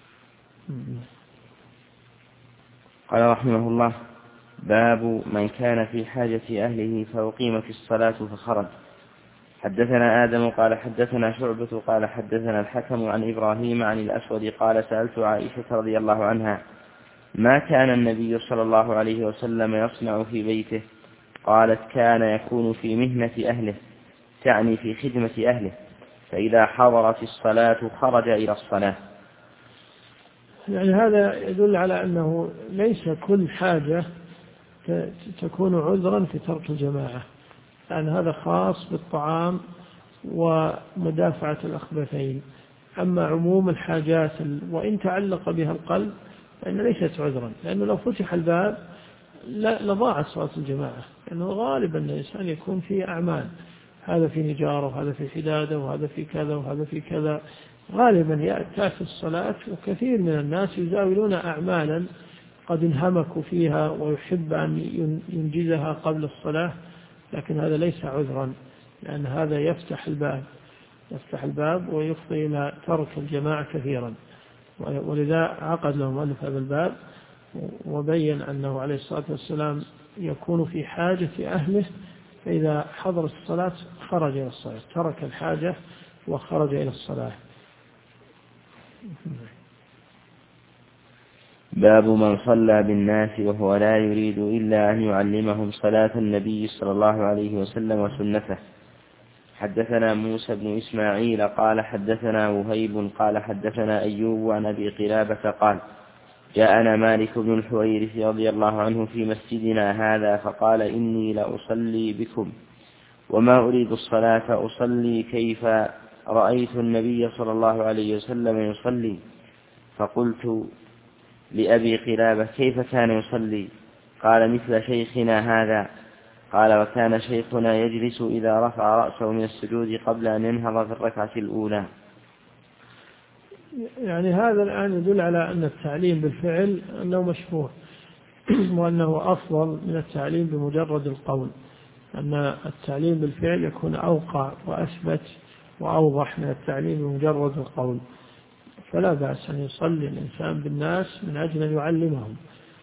قال رحمه الله: باب من كان في حاجة أهله فأقيمت الصلاة فخرج. حدثنا آدم قال حدثنا شعبة قال حدثنا الحكم عن إبراهيم عن الأسود قال سألت عائشة رضي الله عنها: ما كان النبي صلى الله عليه وسلم يصنع في بيته؟ قالت: كان يكون في مهنة أهله، تعني في خدمة أهله، فإذا حضرت الصلاة خرج إلى الصلاة. يعني هذا يدل على أنه ليس كل حاجة تكون عذرا في ترك الجماعة، لأن هذا خاص بالطعام ومدافعة الأخبثين. أما عموم الحاجات وإن تعلق بها القلب فإن ليست عذرا، لأنه لو فتح الباب لضاعت صلاة الجماعة، لأنه غالبا الإنسان يكون في أعمال، هذا في نجارة وهذا في حدادة وهذا في كذا وهذا في كذا، غالبا يأتي الصلاة. وكثير من الناس يزاولون أعمالا قد انهمكوا فيها ويحب أن ينجزها قبل الصلاة، لكن هذا ليس عذرا، لأن هذا يفتح الباب ويفضي إلى ترك الجماعة كثيرا. ولذا عقد له مؤلف هذا الباب وبين أنه عليه الصلاة والسلام يكون في حاجة أهله، فإذا حضر الصلاة خرج إلى الصلاة، ترك الحاجة وخرج إلى الصلاة. باب من صلى بالناس وهو لا يريد إلا أن يعلمهم صلاة النبي صلى الله عليه وسلم وسنته. حدثنا موسى بن إسماعيل قال حدثنا وهيب قال حدثنا أيوب عن أبي قلابة قال: جاءنا مالك بن الحويرث رضي الله عنه في مسجدنا هذا فقال: إني لأصلي بكم وما أريد الصلاة، أصلي كيف رأيت النبي صلى الله عليه وسلم يصلي. فقلت لأبي قلابة: كيف كان يصلي؟ قال: مثل شيخنا هذا. قال: وكان شيخنا يجلس إذا رفع رأسه من السجود قبل أن ينهض في الركعة الأولى. يعني هذا الآن يدل على أن التعليم بالفعل أنه مشروع وأنه أفضل من التعليم بمجرد القول، أن التعليم بالفعل يكون أوقع وأثبت وأوضح من التعليم بمجرد القول. فلا بأس أن يصلي الإنسان بالناس من أجل أن يعلمهم.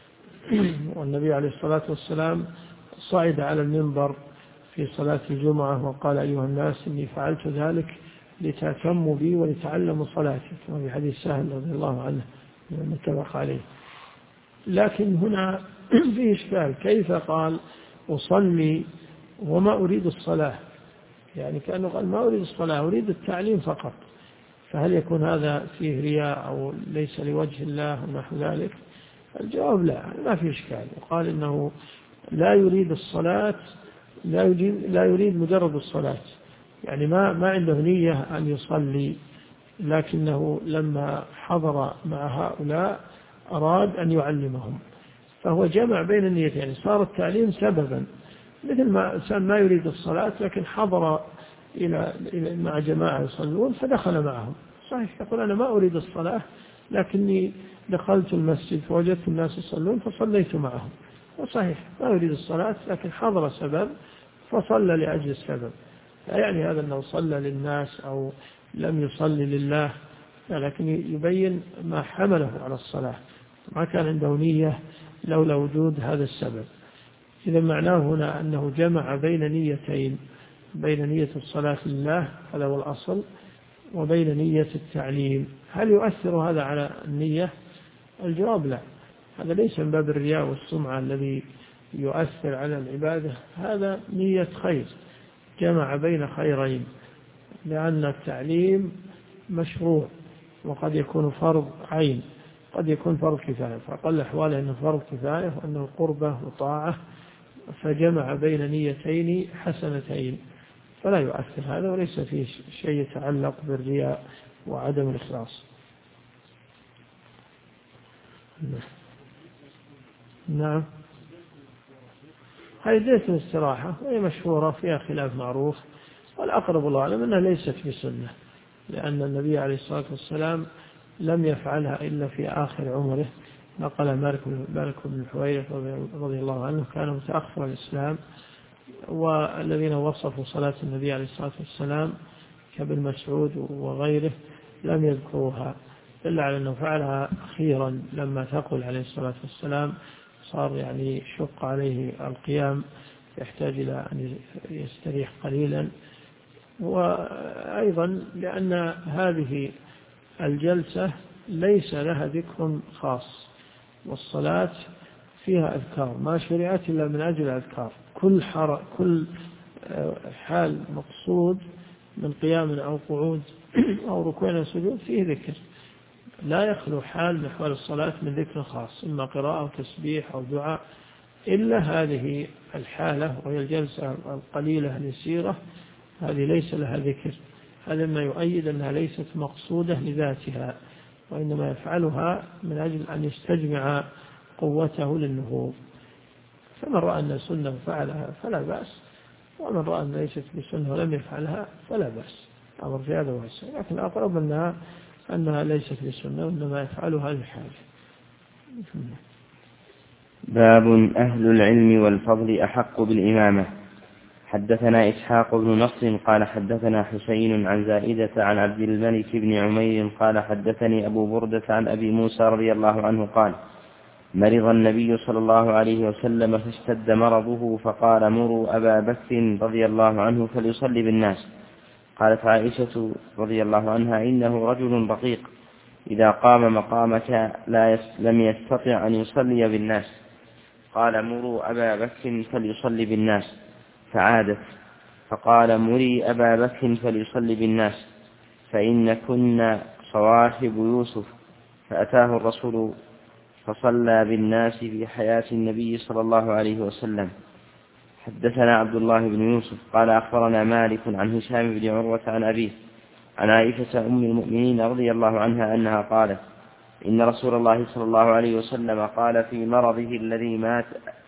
والنبي عليه الصلاة والسلام صعد على المنبر في صلاة الجمعة وقال: أيها الناس إني فعلت ذلك لتأتموا بي ولتعلموا صلاتي، كما في حديث سهل رضي الله عنه متفق عليه. لكن هنا فيه إشكال، كيف قال أصلي وما أريد الصلاة؟ يعني كأنه قال ما أريد الصلاة، أريد التعليم فقط. فهل يكون هذا فيه رياء أو ليس لوجه الله ونحو ذلك؟ الجواب لا، ما فيه إشكال. وقال إنه لا يريد الصلاة، لا يريد مجرد الصلاة، يعني ما عنده نية أن يصلي، لكنه لما حضر مع هؤلاء أراد أن يعلمهم، فهو جمع بين النيتين، يعني صار التعليم سببا، مثل ما إنسان ما يريد الصلاة لكن حضر إلى مع جماعة يصلون فدخل معهم. صحيح يقول أنا ما أريد الصلاة لكني دخلت المسجد فوجدت الناس يصلون فصليت معهم، وصحيح ما يريد الصلاة لكن حضر سبب فصلى لأجل السبب. لا يعني هذا أنه صلى للناس أو لم يصلي لله، لكن يبين ما حمله على الصلاة، ما كان عنده نية لولا وجود هذا السبب. إذا معناه هنا أنه جمع بين نيتين، بين نية الصلاة لله هذا هو الأصل، وبين نية التعليم. هل يؤثر هذا على النية؟ الجواب لا، هذا ليس من باب الرياء والسمعة الذي يؤثر على العبادة، هذا نية خير، جمع بين خيرين، لأن التعليم مشروع وقد يكون فرض عين، قد يكون فرض كفاية، فأقل أحواله أنه فرض كفاية وأنه قربة وطاعة، فجمع بين نيتين حسنتين، فلا يؤثر هذا، وليس فيه شيء يتعلق بالرياء وعدم الإخلاص. نعم، هذه ليست الاستراحة، هي مشهورة فيها خلاف معروف، والأقرب الله أعلم أنها ليست بسنة، لأن النبي عليه الصلاة والسلام لم يفعلها إلا في آخر عمره. نقل مالك بن الحويرث رضي الله عنه كان متأخر الإسلام، والذين وصفوا صلاة النبي عليه الصلاة والسلام كابن مسعود وغيره لم يذكروها، إلا على أنه فعلها أخيرا لما ثقل عليه الصلاة والسلام، صار يعني شق عليه القيام، يحتاج إلى أن يستريح قليلا. وأيضا لأن هذه الجلسة ليس لها ذكر خاص، والصلاة فيها أذكار ما شرعت إلا من أجل أذكار، كل حال مقصود من قيام أو قعود أو ركوع أو سجود فيه ذكر، لا يخلو حال من أحوال الصلاة من ذكر خاص، إما قراءة أو تسبيح أو دعاء، إلا هذه الحالة وهي الجلسة القليلة اليسيرة، هذه ليس لها ذكر. هذا ما يؤيد أنها ليست مقصودة لذاتها، وإنما يفعلها من أجل أن يستجمع قوته للنهوض. فمن رأى أن سنة فعلها فلا بأس، ومن رأى أن ليست بسنة ولم يفعلها فلا بأس، أمر في هذا واسع، لكن أقرب أنها ليست بسنة وإنما يفعلها للحاجة. باب أهل العلم والفضل أحق بالإمامة. حدثنا إسحاق بن نصر قال حدثنا حسين عن زائدة عن عبد الملك بن عمير قال حدثني أبو بردة عن أبي موسى رضي الله عنه قال مرض النبي صلى الله عليه وسلم فاشتد مرضه فقال مروا أبا بكر رضي الله عنه فليصلي بالناس. قالت عائشة رضي الله عنها إنه رجل رقيق إذا قام مقامك لم يستطع أن يصلي بالناس. قال مروا أبا بكر فليصلي بالناس، فعادت فقال مري أبا بكر فليصلي بالناس فإن كنا صواحب يوسف. فأتاه الرسول فصلى بالناس في حياة النبي صلى الله عليه وسلم. حدثنا عبد الله بن يوسف قال أخبرنا مالك عن هشام بن عروة عن أبيه عن عائشة أم المؤمنين رضي الله عنها أنها قالت إن رسول الله صلى الله عليه وسلم قال في مرضه الذي مات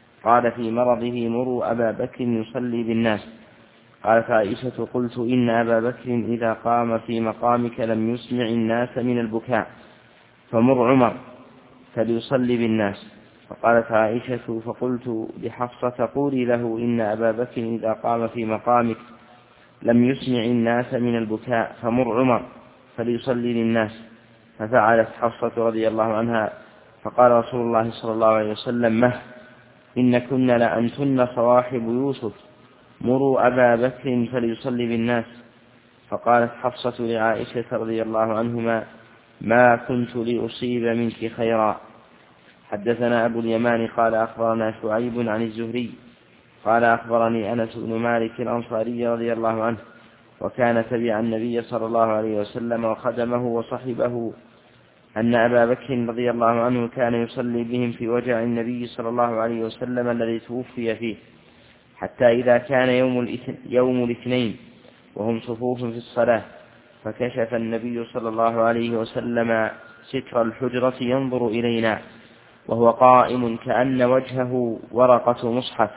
مروا أبا بكر يصلي بالناس. قالت عائشة قلت إن أبا بكر إذا قام في مقامك لم يسمع الناس من البكاء فمر عمر فليصلي بالناس. فقالت عائشة فقلت لحفصة قولي له إن أبا بكر إذا قام في مقامك لم يسمع الناس من البكاء فمر عمر فليصلي للناس. ففعلت حفصة رضي الله عنها. فقال رسول الله صلى الله عليه وسلم إن كنا لأنتن صواحب يوسف مروا أبا بكر فليصلي بالناس. فقالت حفصة لعائشة رضي الله عنهما ما كنت لأصيب منك خيرا. حدثنا أبو اليمان قال أخبرنا شعيب عن الزهري قال أخبرني أنس بن مالك الأنصاري رضي الله عنه وكان تبع النبي صلى الله عليه وسلم وخدمه وصحبه أن أبا بكر رضي الله عنه كان يصلي بهم في وجع النبي صلى الله عليه وسلم الذي توفي فيه، حتى إذا كان يوم الاثنين وهم صفوف في الصلاة فكشف النبي صلى الله عليه وسلم ستر الحجرة ينظر إلينا وهو قائم كأن وجهه ورقة مصحف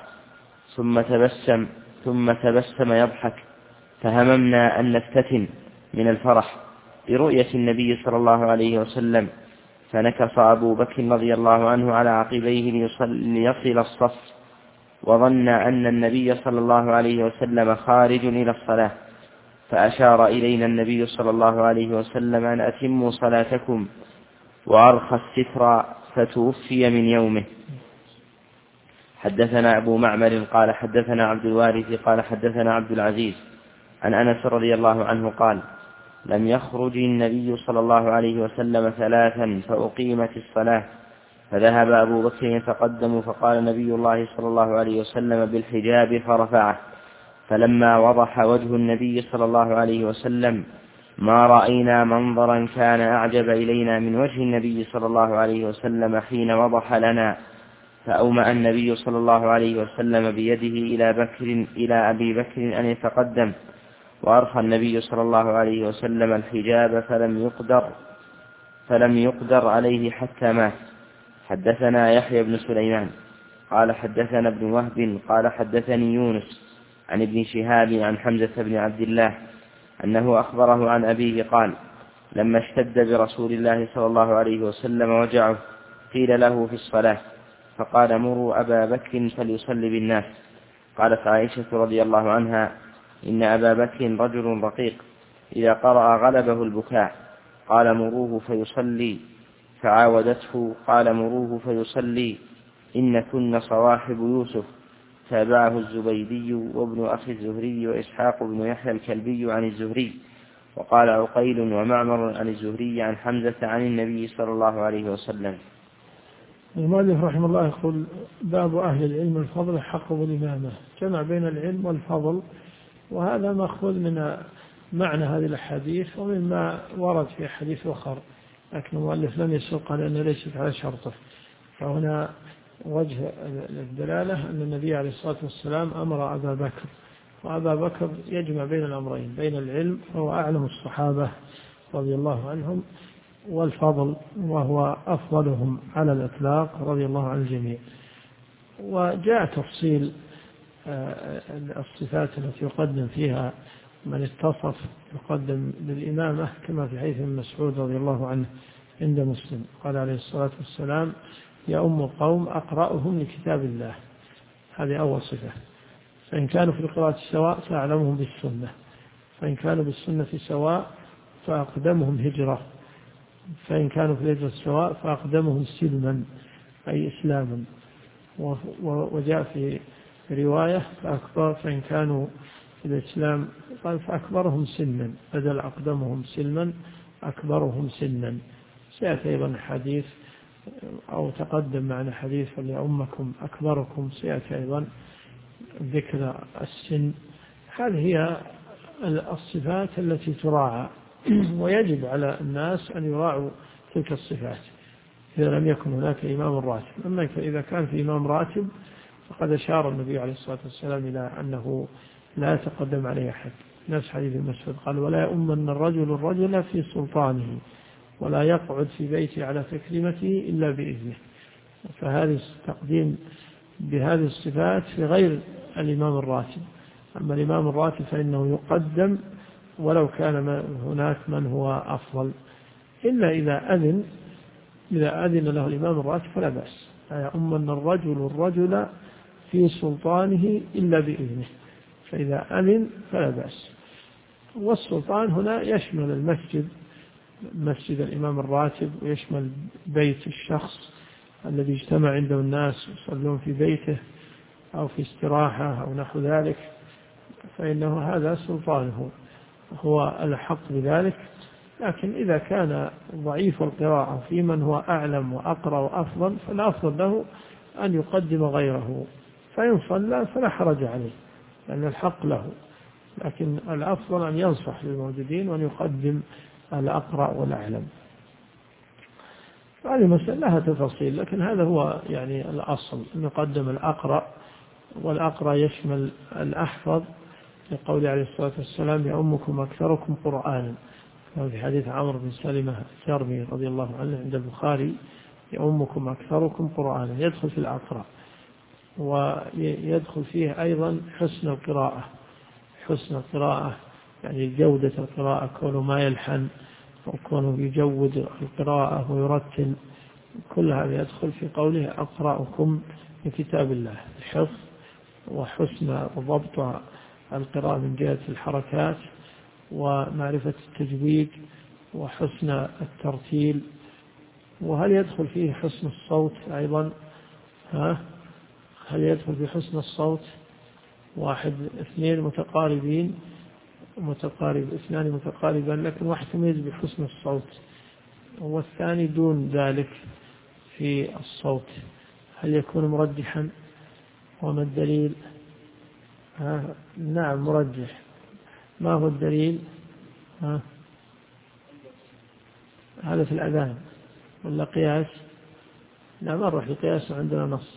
ثم تبسم يضحك، فهممنا أن نفتتن من الفرح برؤية النبي صلى الله عليه وسلم، فنكص أبو بكر رضي الله عنه على عقبيه ليصل الصف، وظن أن النبي صلى الله عليه وسلم خارج إلى الصلاة، فأشار إلينا النبي صلى الله عليه وسلم أن أتموا صلاتكم وأرخى الستر فتوفي من يومه. حدثنا أبو معمر قال حدثنا عبد الوارث قال حدثنا عبد العزيز عن أنس رضي الله عنه قال لم يخرج النبي صلى الله عليه وسلم 3 فأقيمت الصلاة، فذهب أبو بكر يتقدم فقال نبي الله صلى الله عليه وسلم بالحجاب فرفعه، فلما وضح وجه النبي صلى الله عليه وسلم ما رأينا منظرا كان أعجب إلينا من وجه النبي صلى الله عليه وسلم حين وضح لنا، فأومأ النبي صلى الله عليه وسلم بيده إلى أبي بكر أن يتقدم، وأرخى النبي صلى الله عليه وسلم الحجاب فلم يقدر عليه حتى مات. حدثنا يحيى بن سليمان قال حدثنا ابن وهب قال حدثني يونس عن ابن شهاب عن حمزة بن عبد الله أنه أخبره عن أبيه قال لما اشتد برسول الله صلى الله عليه وسلم وجعه قيل له في الصلاة فقال مروا أبا بكر فليصلي بالناس. قالت عائشة رضي الله عنها إن أبا بكر رجل رقيق إذا قرأ غلبه البكاء، قال مروه فيصلي، فعاودته قال مروه فيصلي إن كن صواحب يوسف. تابعه الزبيدي وابن أخي الزهري وإسحاق بن يحيى الكلبي عن الزهري، وقال عقيل ومعمر عن الزهري عن حمزة عن النبي صلى الله عليه وسلم. المؤلف رحمه الله يقول باب أهل العلم الفضل حق بالإمامة، جمع بين العلم والفضل، وهذا مأخوذ من معنى هذه الأحاديث ومما ورد في حديث أخر، لكن المؤلف لم يسوق لأنه ليست على شرطه. فهنا وجه الدلالة أن النبي عليه الصلاة والسلام أمر أبا بكر، وأبا بكر يجمع بين الأمرين، بين العلم وهو أعلم الصحابة رضي الله عنهم، والفضل وهو أفضلهم على الإطلاق رضي الله عن الجميع. وجاء تفصيل الصفات التي يقدم فيها من اتصف يقدم بالإمامة، كما في حديث ابن مسعود رضي الله عنه عند مسلم قال عليه الصلاة والسلام يؤم القوم أقرأهم لكتاب الله. هذه أول صفة. فإن كانوا في القراءة سواء فأعلمهم بالسنة، فإن كانوا بالسنة سواء فأقدمهم هجرة، فإن كانوا في الهجرة سواء فأقدمهم سلما أي إسلاما. وجاء في رواية فإن كانوا في الإسلام فأكبرهم سنا، بدل أقدمهم سلما أكبرهم سنا. سيأتي أيضا حديث أو تقدم معنا حديث فليؤمكم أكبركم، سيأتي أيضا ذكر السن. هذه هي الصفات التي تراعى، ويجب على الناس أن يراعوا تلك الصفات إذا لم يكن هناك إمام راتب. أما إذا كان في إمام راتب فقد أشار النبي عليه الصلاة والسلام إلى أنه لا يتقدم عليه أحد. نفس حديث المسعود قال ولا يؤمن الرجل في سلطانه ولا يقعد في بيته على تكريمته إلا بإذنه. فهذا التقديم بهذه الصفات في غير الإمام الراتب. أما الإمام الراتب فإنه يقدم ولو كان هناك من هو أفضل، إلا إذا أذن له الإمام الراتب فلا بأس. لا يؤمن الرجل في سلطانه إلا بإذنه، فإذا أذن فلا بأس. والسلطان هنا يشمل المسجد، مسجد الإمام الراتب، ويشمل بيت الشخص الذي اجتمع عنده الناس يصلون في بيته أو في استراحة أو نحو ذلك، فإنه هذا سلطانه، هو الحق بذلك. لكن إذا كان ضعيف القراءة في من هو أعلم وأقرأ وأفضل فالأفضل له أن يقدم غيره، فإن صلى فلا حرج عليه لأن الحق له، لكن الأفضل أن ينصح للموجودين وأن يقدم الأقرأ والأعلم. هذه مسألة لها تفاصيل، لكن هذا هو يعني الأصل أن يقدم الأقرأ، والأقرأ يشمل الأحفظ لقول عليه الصلاة والسلام يؤمكم أكثركم قرآنا، في حديث عمرو بن سلمة الجرمي رضي الله عنه عند البخاري يؤمكم أكثركم قرآنا، يدخل في الأقرأ. ويدخل فيه أيضا حسن القراءة يعني جودة القراءة، كونه ما يلحن وكونه يجود القراءة ويرتل، كل هذا يدخل في قوله أقرأكم لكتاب الله. الحفظ وحسن ضبط القراءة من جهة الحركات ومعرفة التجويد وحسن الترتيل. وهل يدخل فيه حسن الصوت أيضا؟ هل يدخل في حسن الصوت؟ اثنان متقاربان لكن واحد يميز بحسن الصوت والثاني دون ذلك في الصوت، هل يكون مرجحا؟ وما الدليل؟ نعم مرجح. ما هو الدليل؟ هذا في الأذان ولا قياس؟ لا ما نروح القياس وعندنا نص.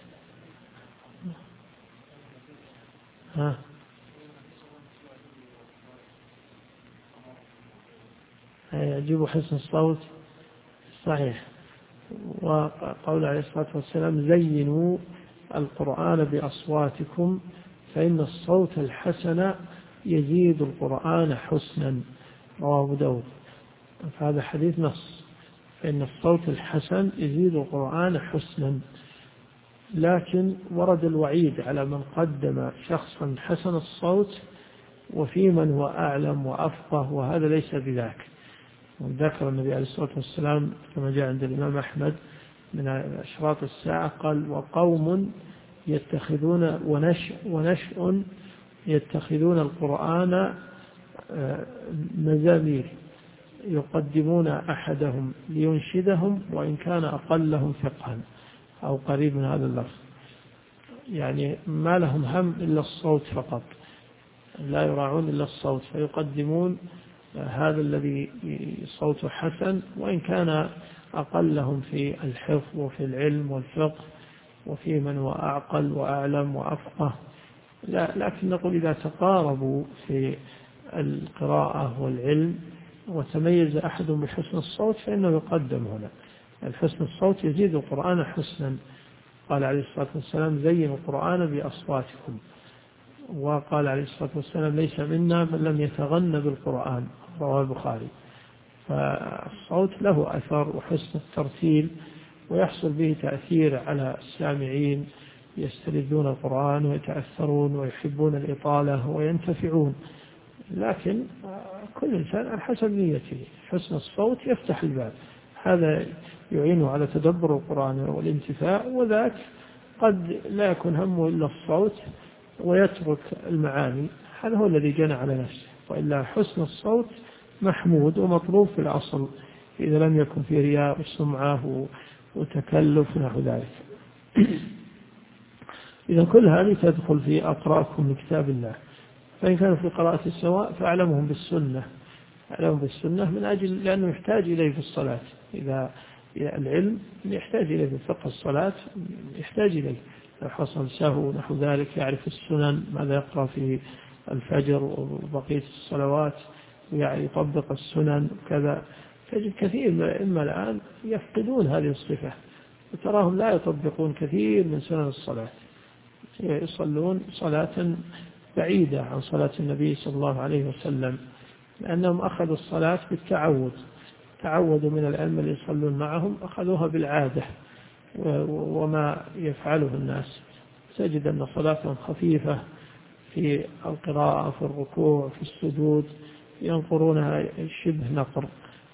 يجب حسن الصوت صحيح. وقول عليه الصلاة والسلام زينوا القرآن بأصواتكم فإن الصوت الحسن يزيد القرآن حسنا، رواه أبو داود. فهذا حديث نص، فإن الصوت الحسن يزيد القرآن حسنا. لكن ورد الوعيد على من قدم شخصا حسن الصوت وفي من هو أعلم وأفقه، وهذا ليس بذاك. وذكر النبي عليه الصلاة والسلام كما جاء عند الإمام أحمد من أشراط الساعة قال وقوم يتخذون ونشء يتخذون القرآن مزامير يقدمون أحدهم لينشدهم وإن كان أقلهم فقها أو قريب من هذا اللفظ، يعني ما لهم هم إلا الصوت فقط، لا يراعون إلا الصوت، فيقدمون هذا الذي صوته حسن وإن كان أقلهم في الحفظ وفي العلم والفقه وفي من هو أعقل وأعلم وأفقه. لكن نقول إذا تقاربوا في القراءة والعلم وتميز أحد بحسن الصوت فإنه يقدم هنا. الحسن الصوت يزيد القرآن حسنا. قال عليه الصلاة والسلام زينوا القرآن بأصواتكم. وقال عليه الصلاة والسلام ليس منا من لم يتغنى بالقرآن، رواه البخاري. فالصوت له أثر وحسن الترتيل ويحصل به تأثير على السامعين، يستلذون القرآن ويتأثرون ويحبون الإطالة وينتفعون. لكن كل إنسان على حسب نيته، حسن الصوت يفتح الباب، هذا يعينه على تدبر القرآن والانتفاع، وذاك قد لا يكون همه إلا الصوت ويترك المعاني، هذا هو الذي جنى على نفسه. وإلا حسن الصوت محمود ومطلوب في الأصل إذا لم يكن في رياء وسمعة وتكلف نحو ذلك. إذا كل هذه تدخل في أقراءكم لكتاب الله. فإن كانوا في قراءة السواء فأعلمهم بالسنة، أعلمهم بالسنة من أجل لأنه يحتاج إليه في الصلاة. إذا العلم يحتاج إليه في فقه الصلاة، يحتاج إليه لو حصل سهو نحو ذلك، يعرف السنن ماذا يقرأ في الفجر وبقية الصلوات ويطبق السنن وكذا. تجد كثير من الأئمة الآن يفقدون هذه الصفة وتراهم لا يطبقون كثير من سنن الصلاة، يصلون صلاة بعيدة عن صلاة النبي صلى الله عليه وسلم، لأنهم أخذوا الصلاة بالتعود، تعودوا من الأئمة اللي يصلون معهم أخذوها بالعادة وما يفعله الناس. تجد أن صلاتهم خفيفة في القراءة في الركوع في السجود، ينقرونها شبه نقر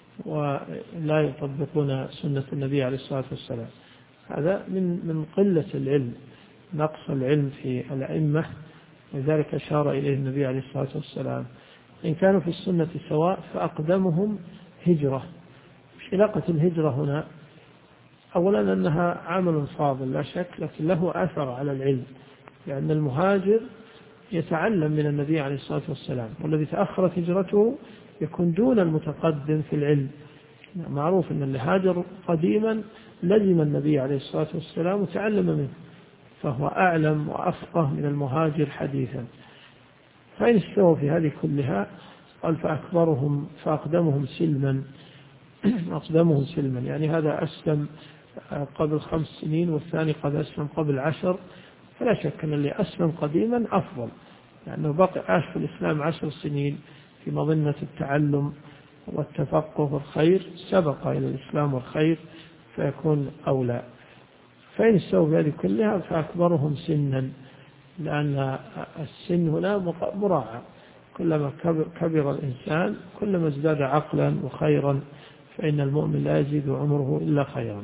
ولا يطبقون سنة النبي عليه الصلاة والسلام. هذا من قلة العلم، نقص العلم في الأئمة، لذلك أشار إليه النبي عليه الصلاة والسلام إن كانوا في السنة سواء فأقدمهم هجرة. مش علاقة الهجرة هنا؟ أولا أنها عمل فاضل لا شك، لكن له أثر على العلم، لأن المهاجر يتعلم من النبي عليه الصلاة والسلام، والذي تأخرت هجرته يكون دون المتقدم في العلم. معروف أن اللي هاجر قديما لزم النبي عليه الصلاة والسلام وتعلم منه، فهو أعلم وأفقه من المهاجر حديثا. فإن استووا في هذه كلها قال فأقدمهم سلما، أقدمهم سلما، يعني هذا أسلم قبل 5 سنين والثاني قد أسلم قبل 10، فلا شك أن اللي أسلم قديما أفضل، لأنه بقي عاش في الإسلام 10 سنين في مظنة التعلم والتفقه والخير، سبق إلى الإسلام والخير فيكون أولى. فإن استووا بهذه كلها فأكبرهم سنا، لأن السن هنا مراعى، كلما كبر الإنسان كلما ازداد عقلا وخيرا، فإن المؤمن لا يزيد عمره إلا خيرا.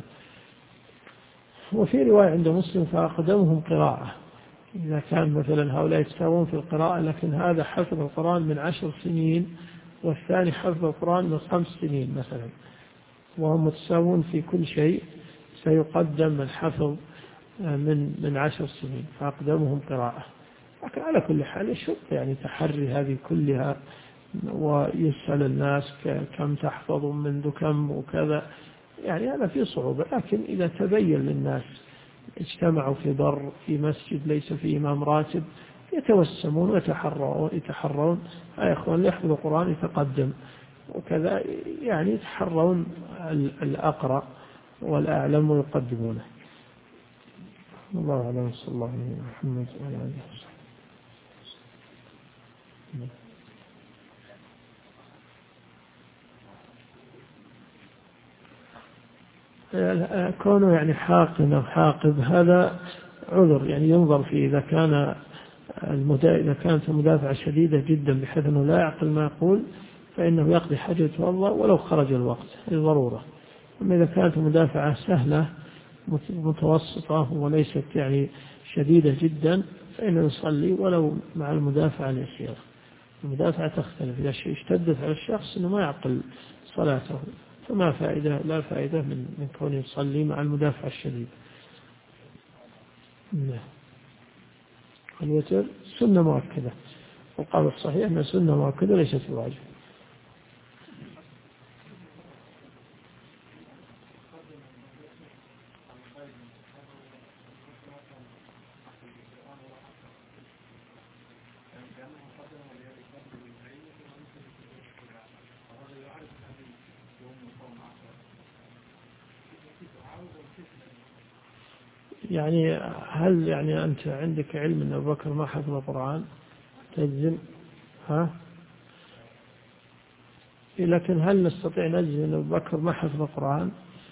وفي رواية عند مسلم فأقدمهم قراءة، إذا كان مثلا هؤلاء يتساوون في القراءة، لكن هذا حفظ القرآن من 10 سنين والثاني حفظ القرآن من 5 سنين مثلا، وهم متساوون في كل شيء، سيقدم الحفظ من 10 سنين فأقدمهم قراءة. لكن على كل حال الشرط يعني تحري هذه كلها ويسأل الناس كم تحفظ منذ كم وكذا، يعني هذا فيه صعوبة. لكن إذا تبين للناس اجتمعوا في بر في مسجد ليس فيه إمام راتب يتوسمون ويتحرون يا إخوان اللي يحفظ القرآن يتقدم وكذا، يعني يتحرون الأقرأ والأعلم ويقدمونه. الله أعلم. صلى الله عليه محمد وعلى آله وصحبه. كونه يعني حاقن أو حاقب هذا عذر، يعني ينظر فيه. إذا كانت المدافعة شديدة جدا بحيث أنه لا يعقل ما يقول فإنه يقضي حاجته الله ولو خرج الوقت للضرورة. أما إذا كانت المدافعة سهلة متوسطة وليست يعني شديدة جدا فإنه يصلي ولو مع المدافعة اليسيرة. المدافعة تختلف، إذا اشتدت على الشخص أنه ما يعقل صلاته فما فائدة، لا فائدة من كونه يصلي مع المدافعة الشديدة. الوتر سنة مؤكدة، وقال الصحيح أن سنة مؤكدة ليست واجب. يعني هل يعني أنت عندك علم أن أبو بكر ما حفظ القرآن تجزم؟ لكن هل نستطيع نجزم أن أبو بكر ما حفظ القرآن؟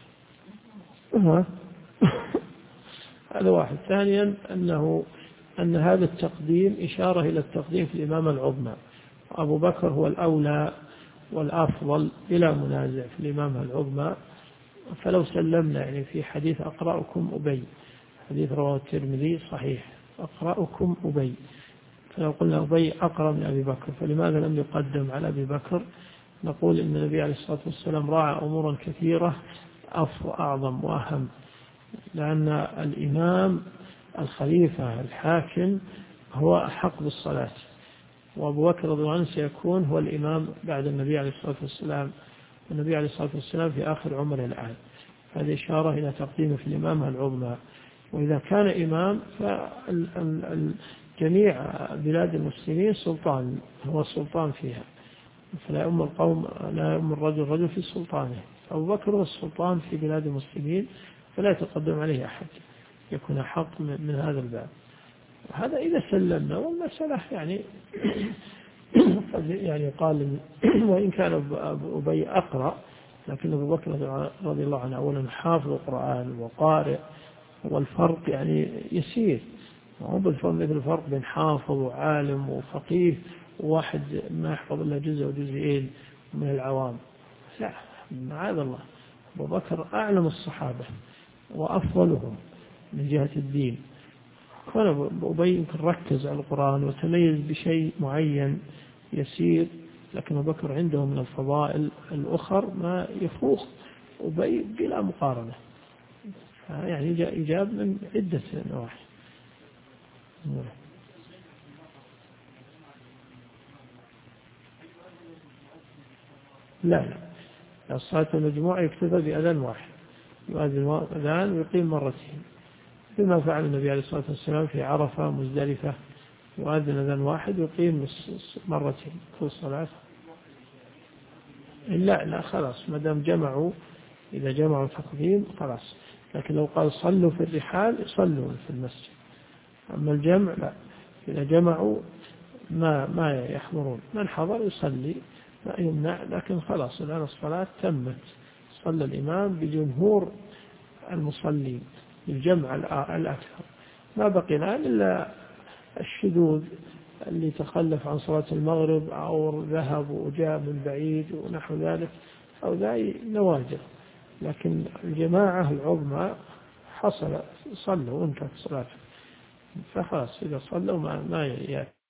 هذا واحد. ثانيا أن هذا التقديم إشارة إلى التقديم في الإمامة العظمى. أبو بكر هو الأولى والأفضل بلا منازع في الإمامة العظمى. فلو سلمنا يعني في حديث أقرأكم أبي، حديث رواه الترمذي صحيح، أقرأكم أبي، فلو قلنا أبي أقرأ من أبي بكر فلماذا لم يقدم على أبي بكر؟ نقول إن النبي عليه الصلاة والسلام راعى أمورا كثيرة أعظم وأهم، لأن الإمام الخليفة الحاكم هو أحق بالصلاة، وأبو بكر رضي الله عنه سيكون هو الإمام بعد النبي عليه الصلاة والسلام، والنبي عليه الصلاة والسلام في آخر عمره الآن. هذه إشارة إلى تقديمه في الإمامة العظمى. وإذا كان إمام فجميع بلاد المسلمين سلطان، هو السلطان فيها، فلا يؤم القوم، لا يؤم الرجل رجل في سلطانه. أبو بكر هو السلطان في بلاد المسلمين فلا يتقدم عليه أحد، يكون حق من هذا الباب. هذا إذا سلمنا، والمسألة يعني يعني قال وإن كان أبي أقرأ، لكن أبو بكر رضي الله عنه أولا حافظ القرآن وقارئ، والفرق يعني يسير، هو بالفرق مثل الفرق بين حافظ وعالم وفقيه وواحد ما يحفظ إلا جزء وجزئين من العوام. لا، معاذ الله، أبو بكر أعلم الصحابة وأفضلهم من جهة الدين. كان أبي يمكن ركز على القرآن وتميز بشيء معين يسير، لكن أبو بكر عنده من الفضائل الأخر ما يفوق أبي بلا مقارنة. يعني إجاب من عدة نواحي. لا، الصلاة المجموعة يكتفى بأذان واحد، يؤذن أذان ويقيم مرتين، بما فعل النبي عليه الصلاة والسلام في عرفة مزدلفة، يؤذن أذان واحد ويقيم مرتين في الصلاة. لا خلاص، ما دام جمعوا، إذا جمعوا تقديم خلاص. لكن لو قال صلوا في الرحال يصلوا في المسجد، أما الجمع لا، إذا جمعوا ما يحضرون، من حضر يصلي ما يمنع، لكن خلاص الآن الصلاة تمت، صلى الإمام بجمهور المصلين الجمع الأكثر. ما بقي الآن إلا الشذوذ اللي تخلف عن صلاة المغرب أو ذهب وجاء من بعيد ونحو ذلك، أو ذا نوادر، لكن الجماعة العظمى حصل صلوا وانتهت صلاة، فخلاص إذا صلوا ما يأتي.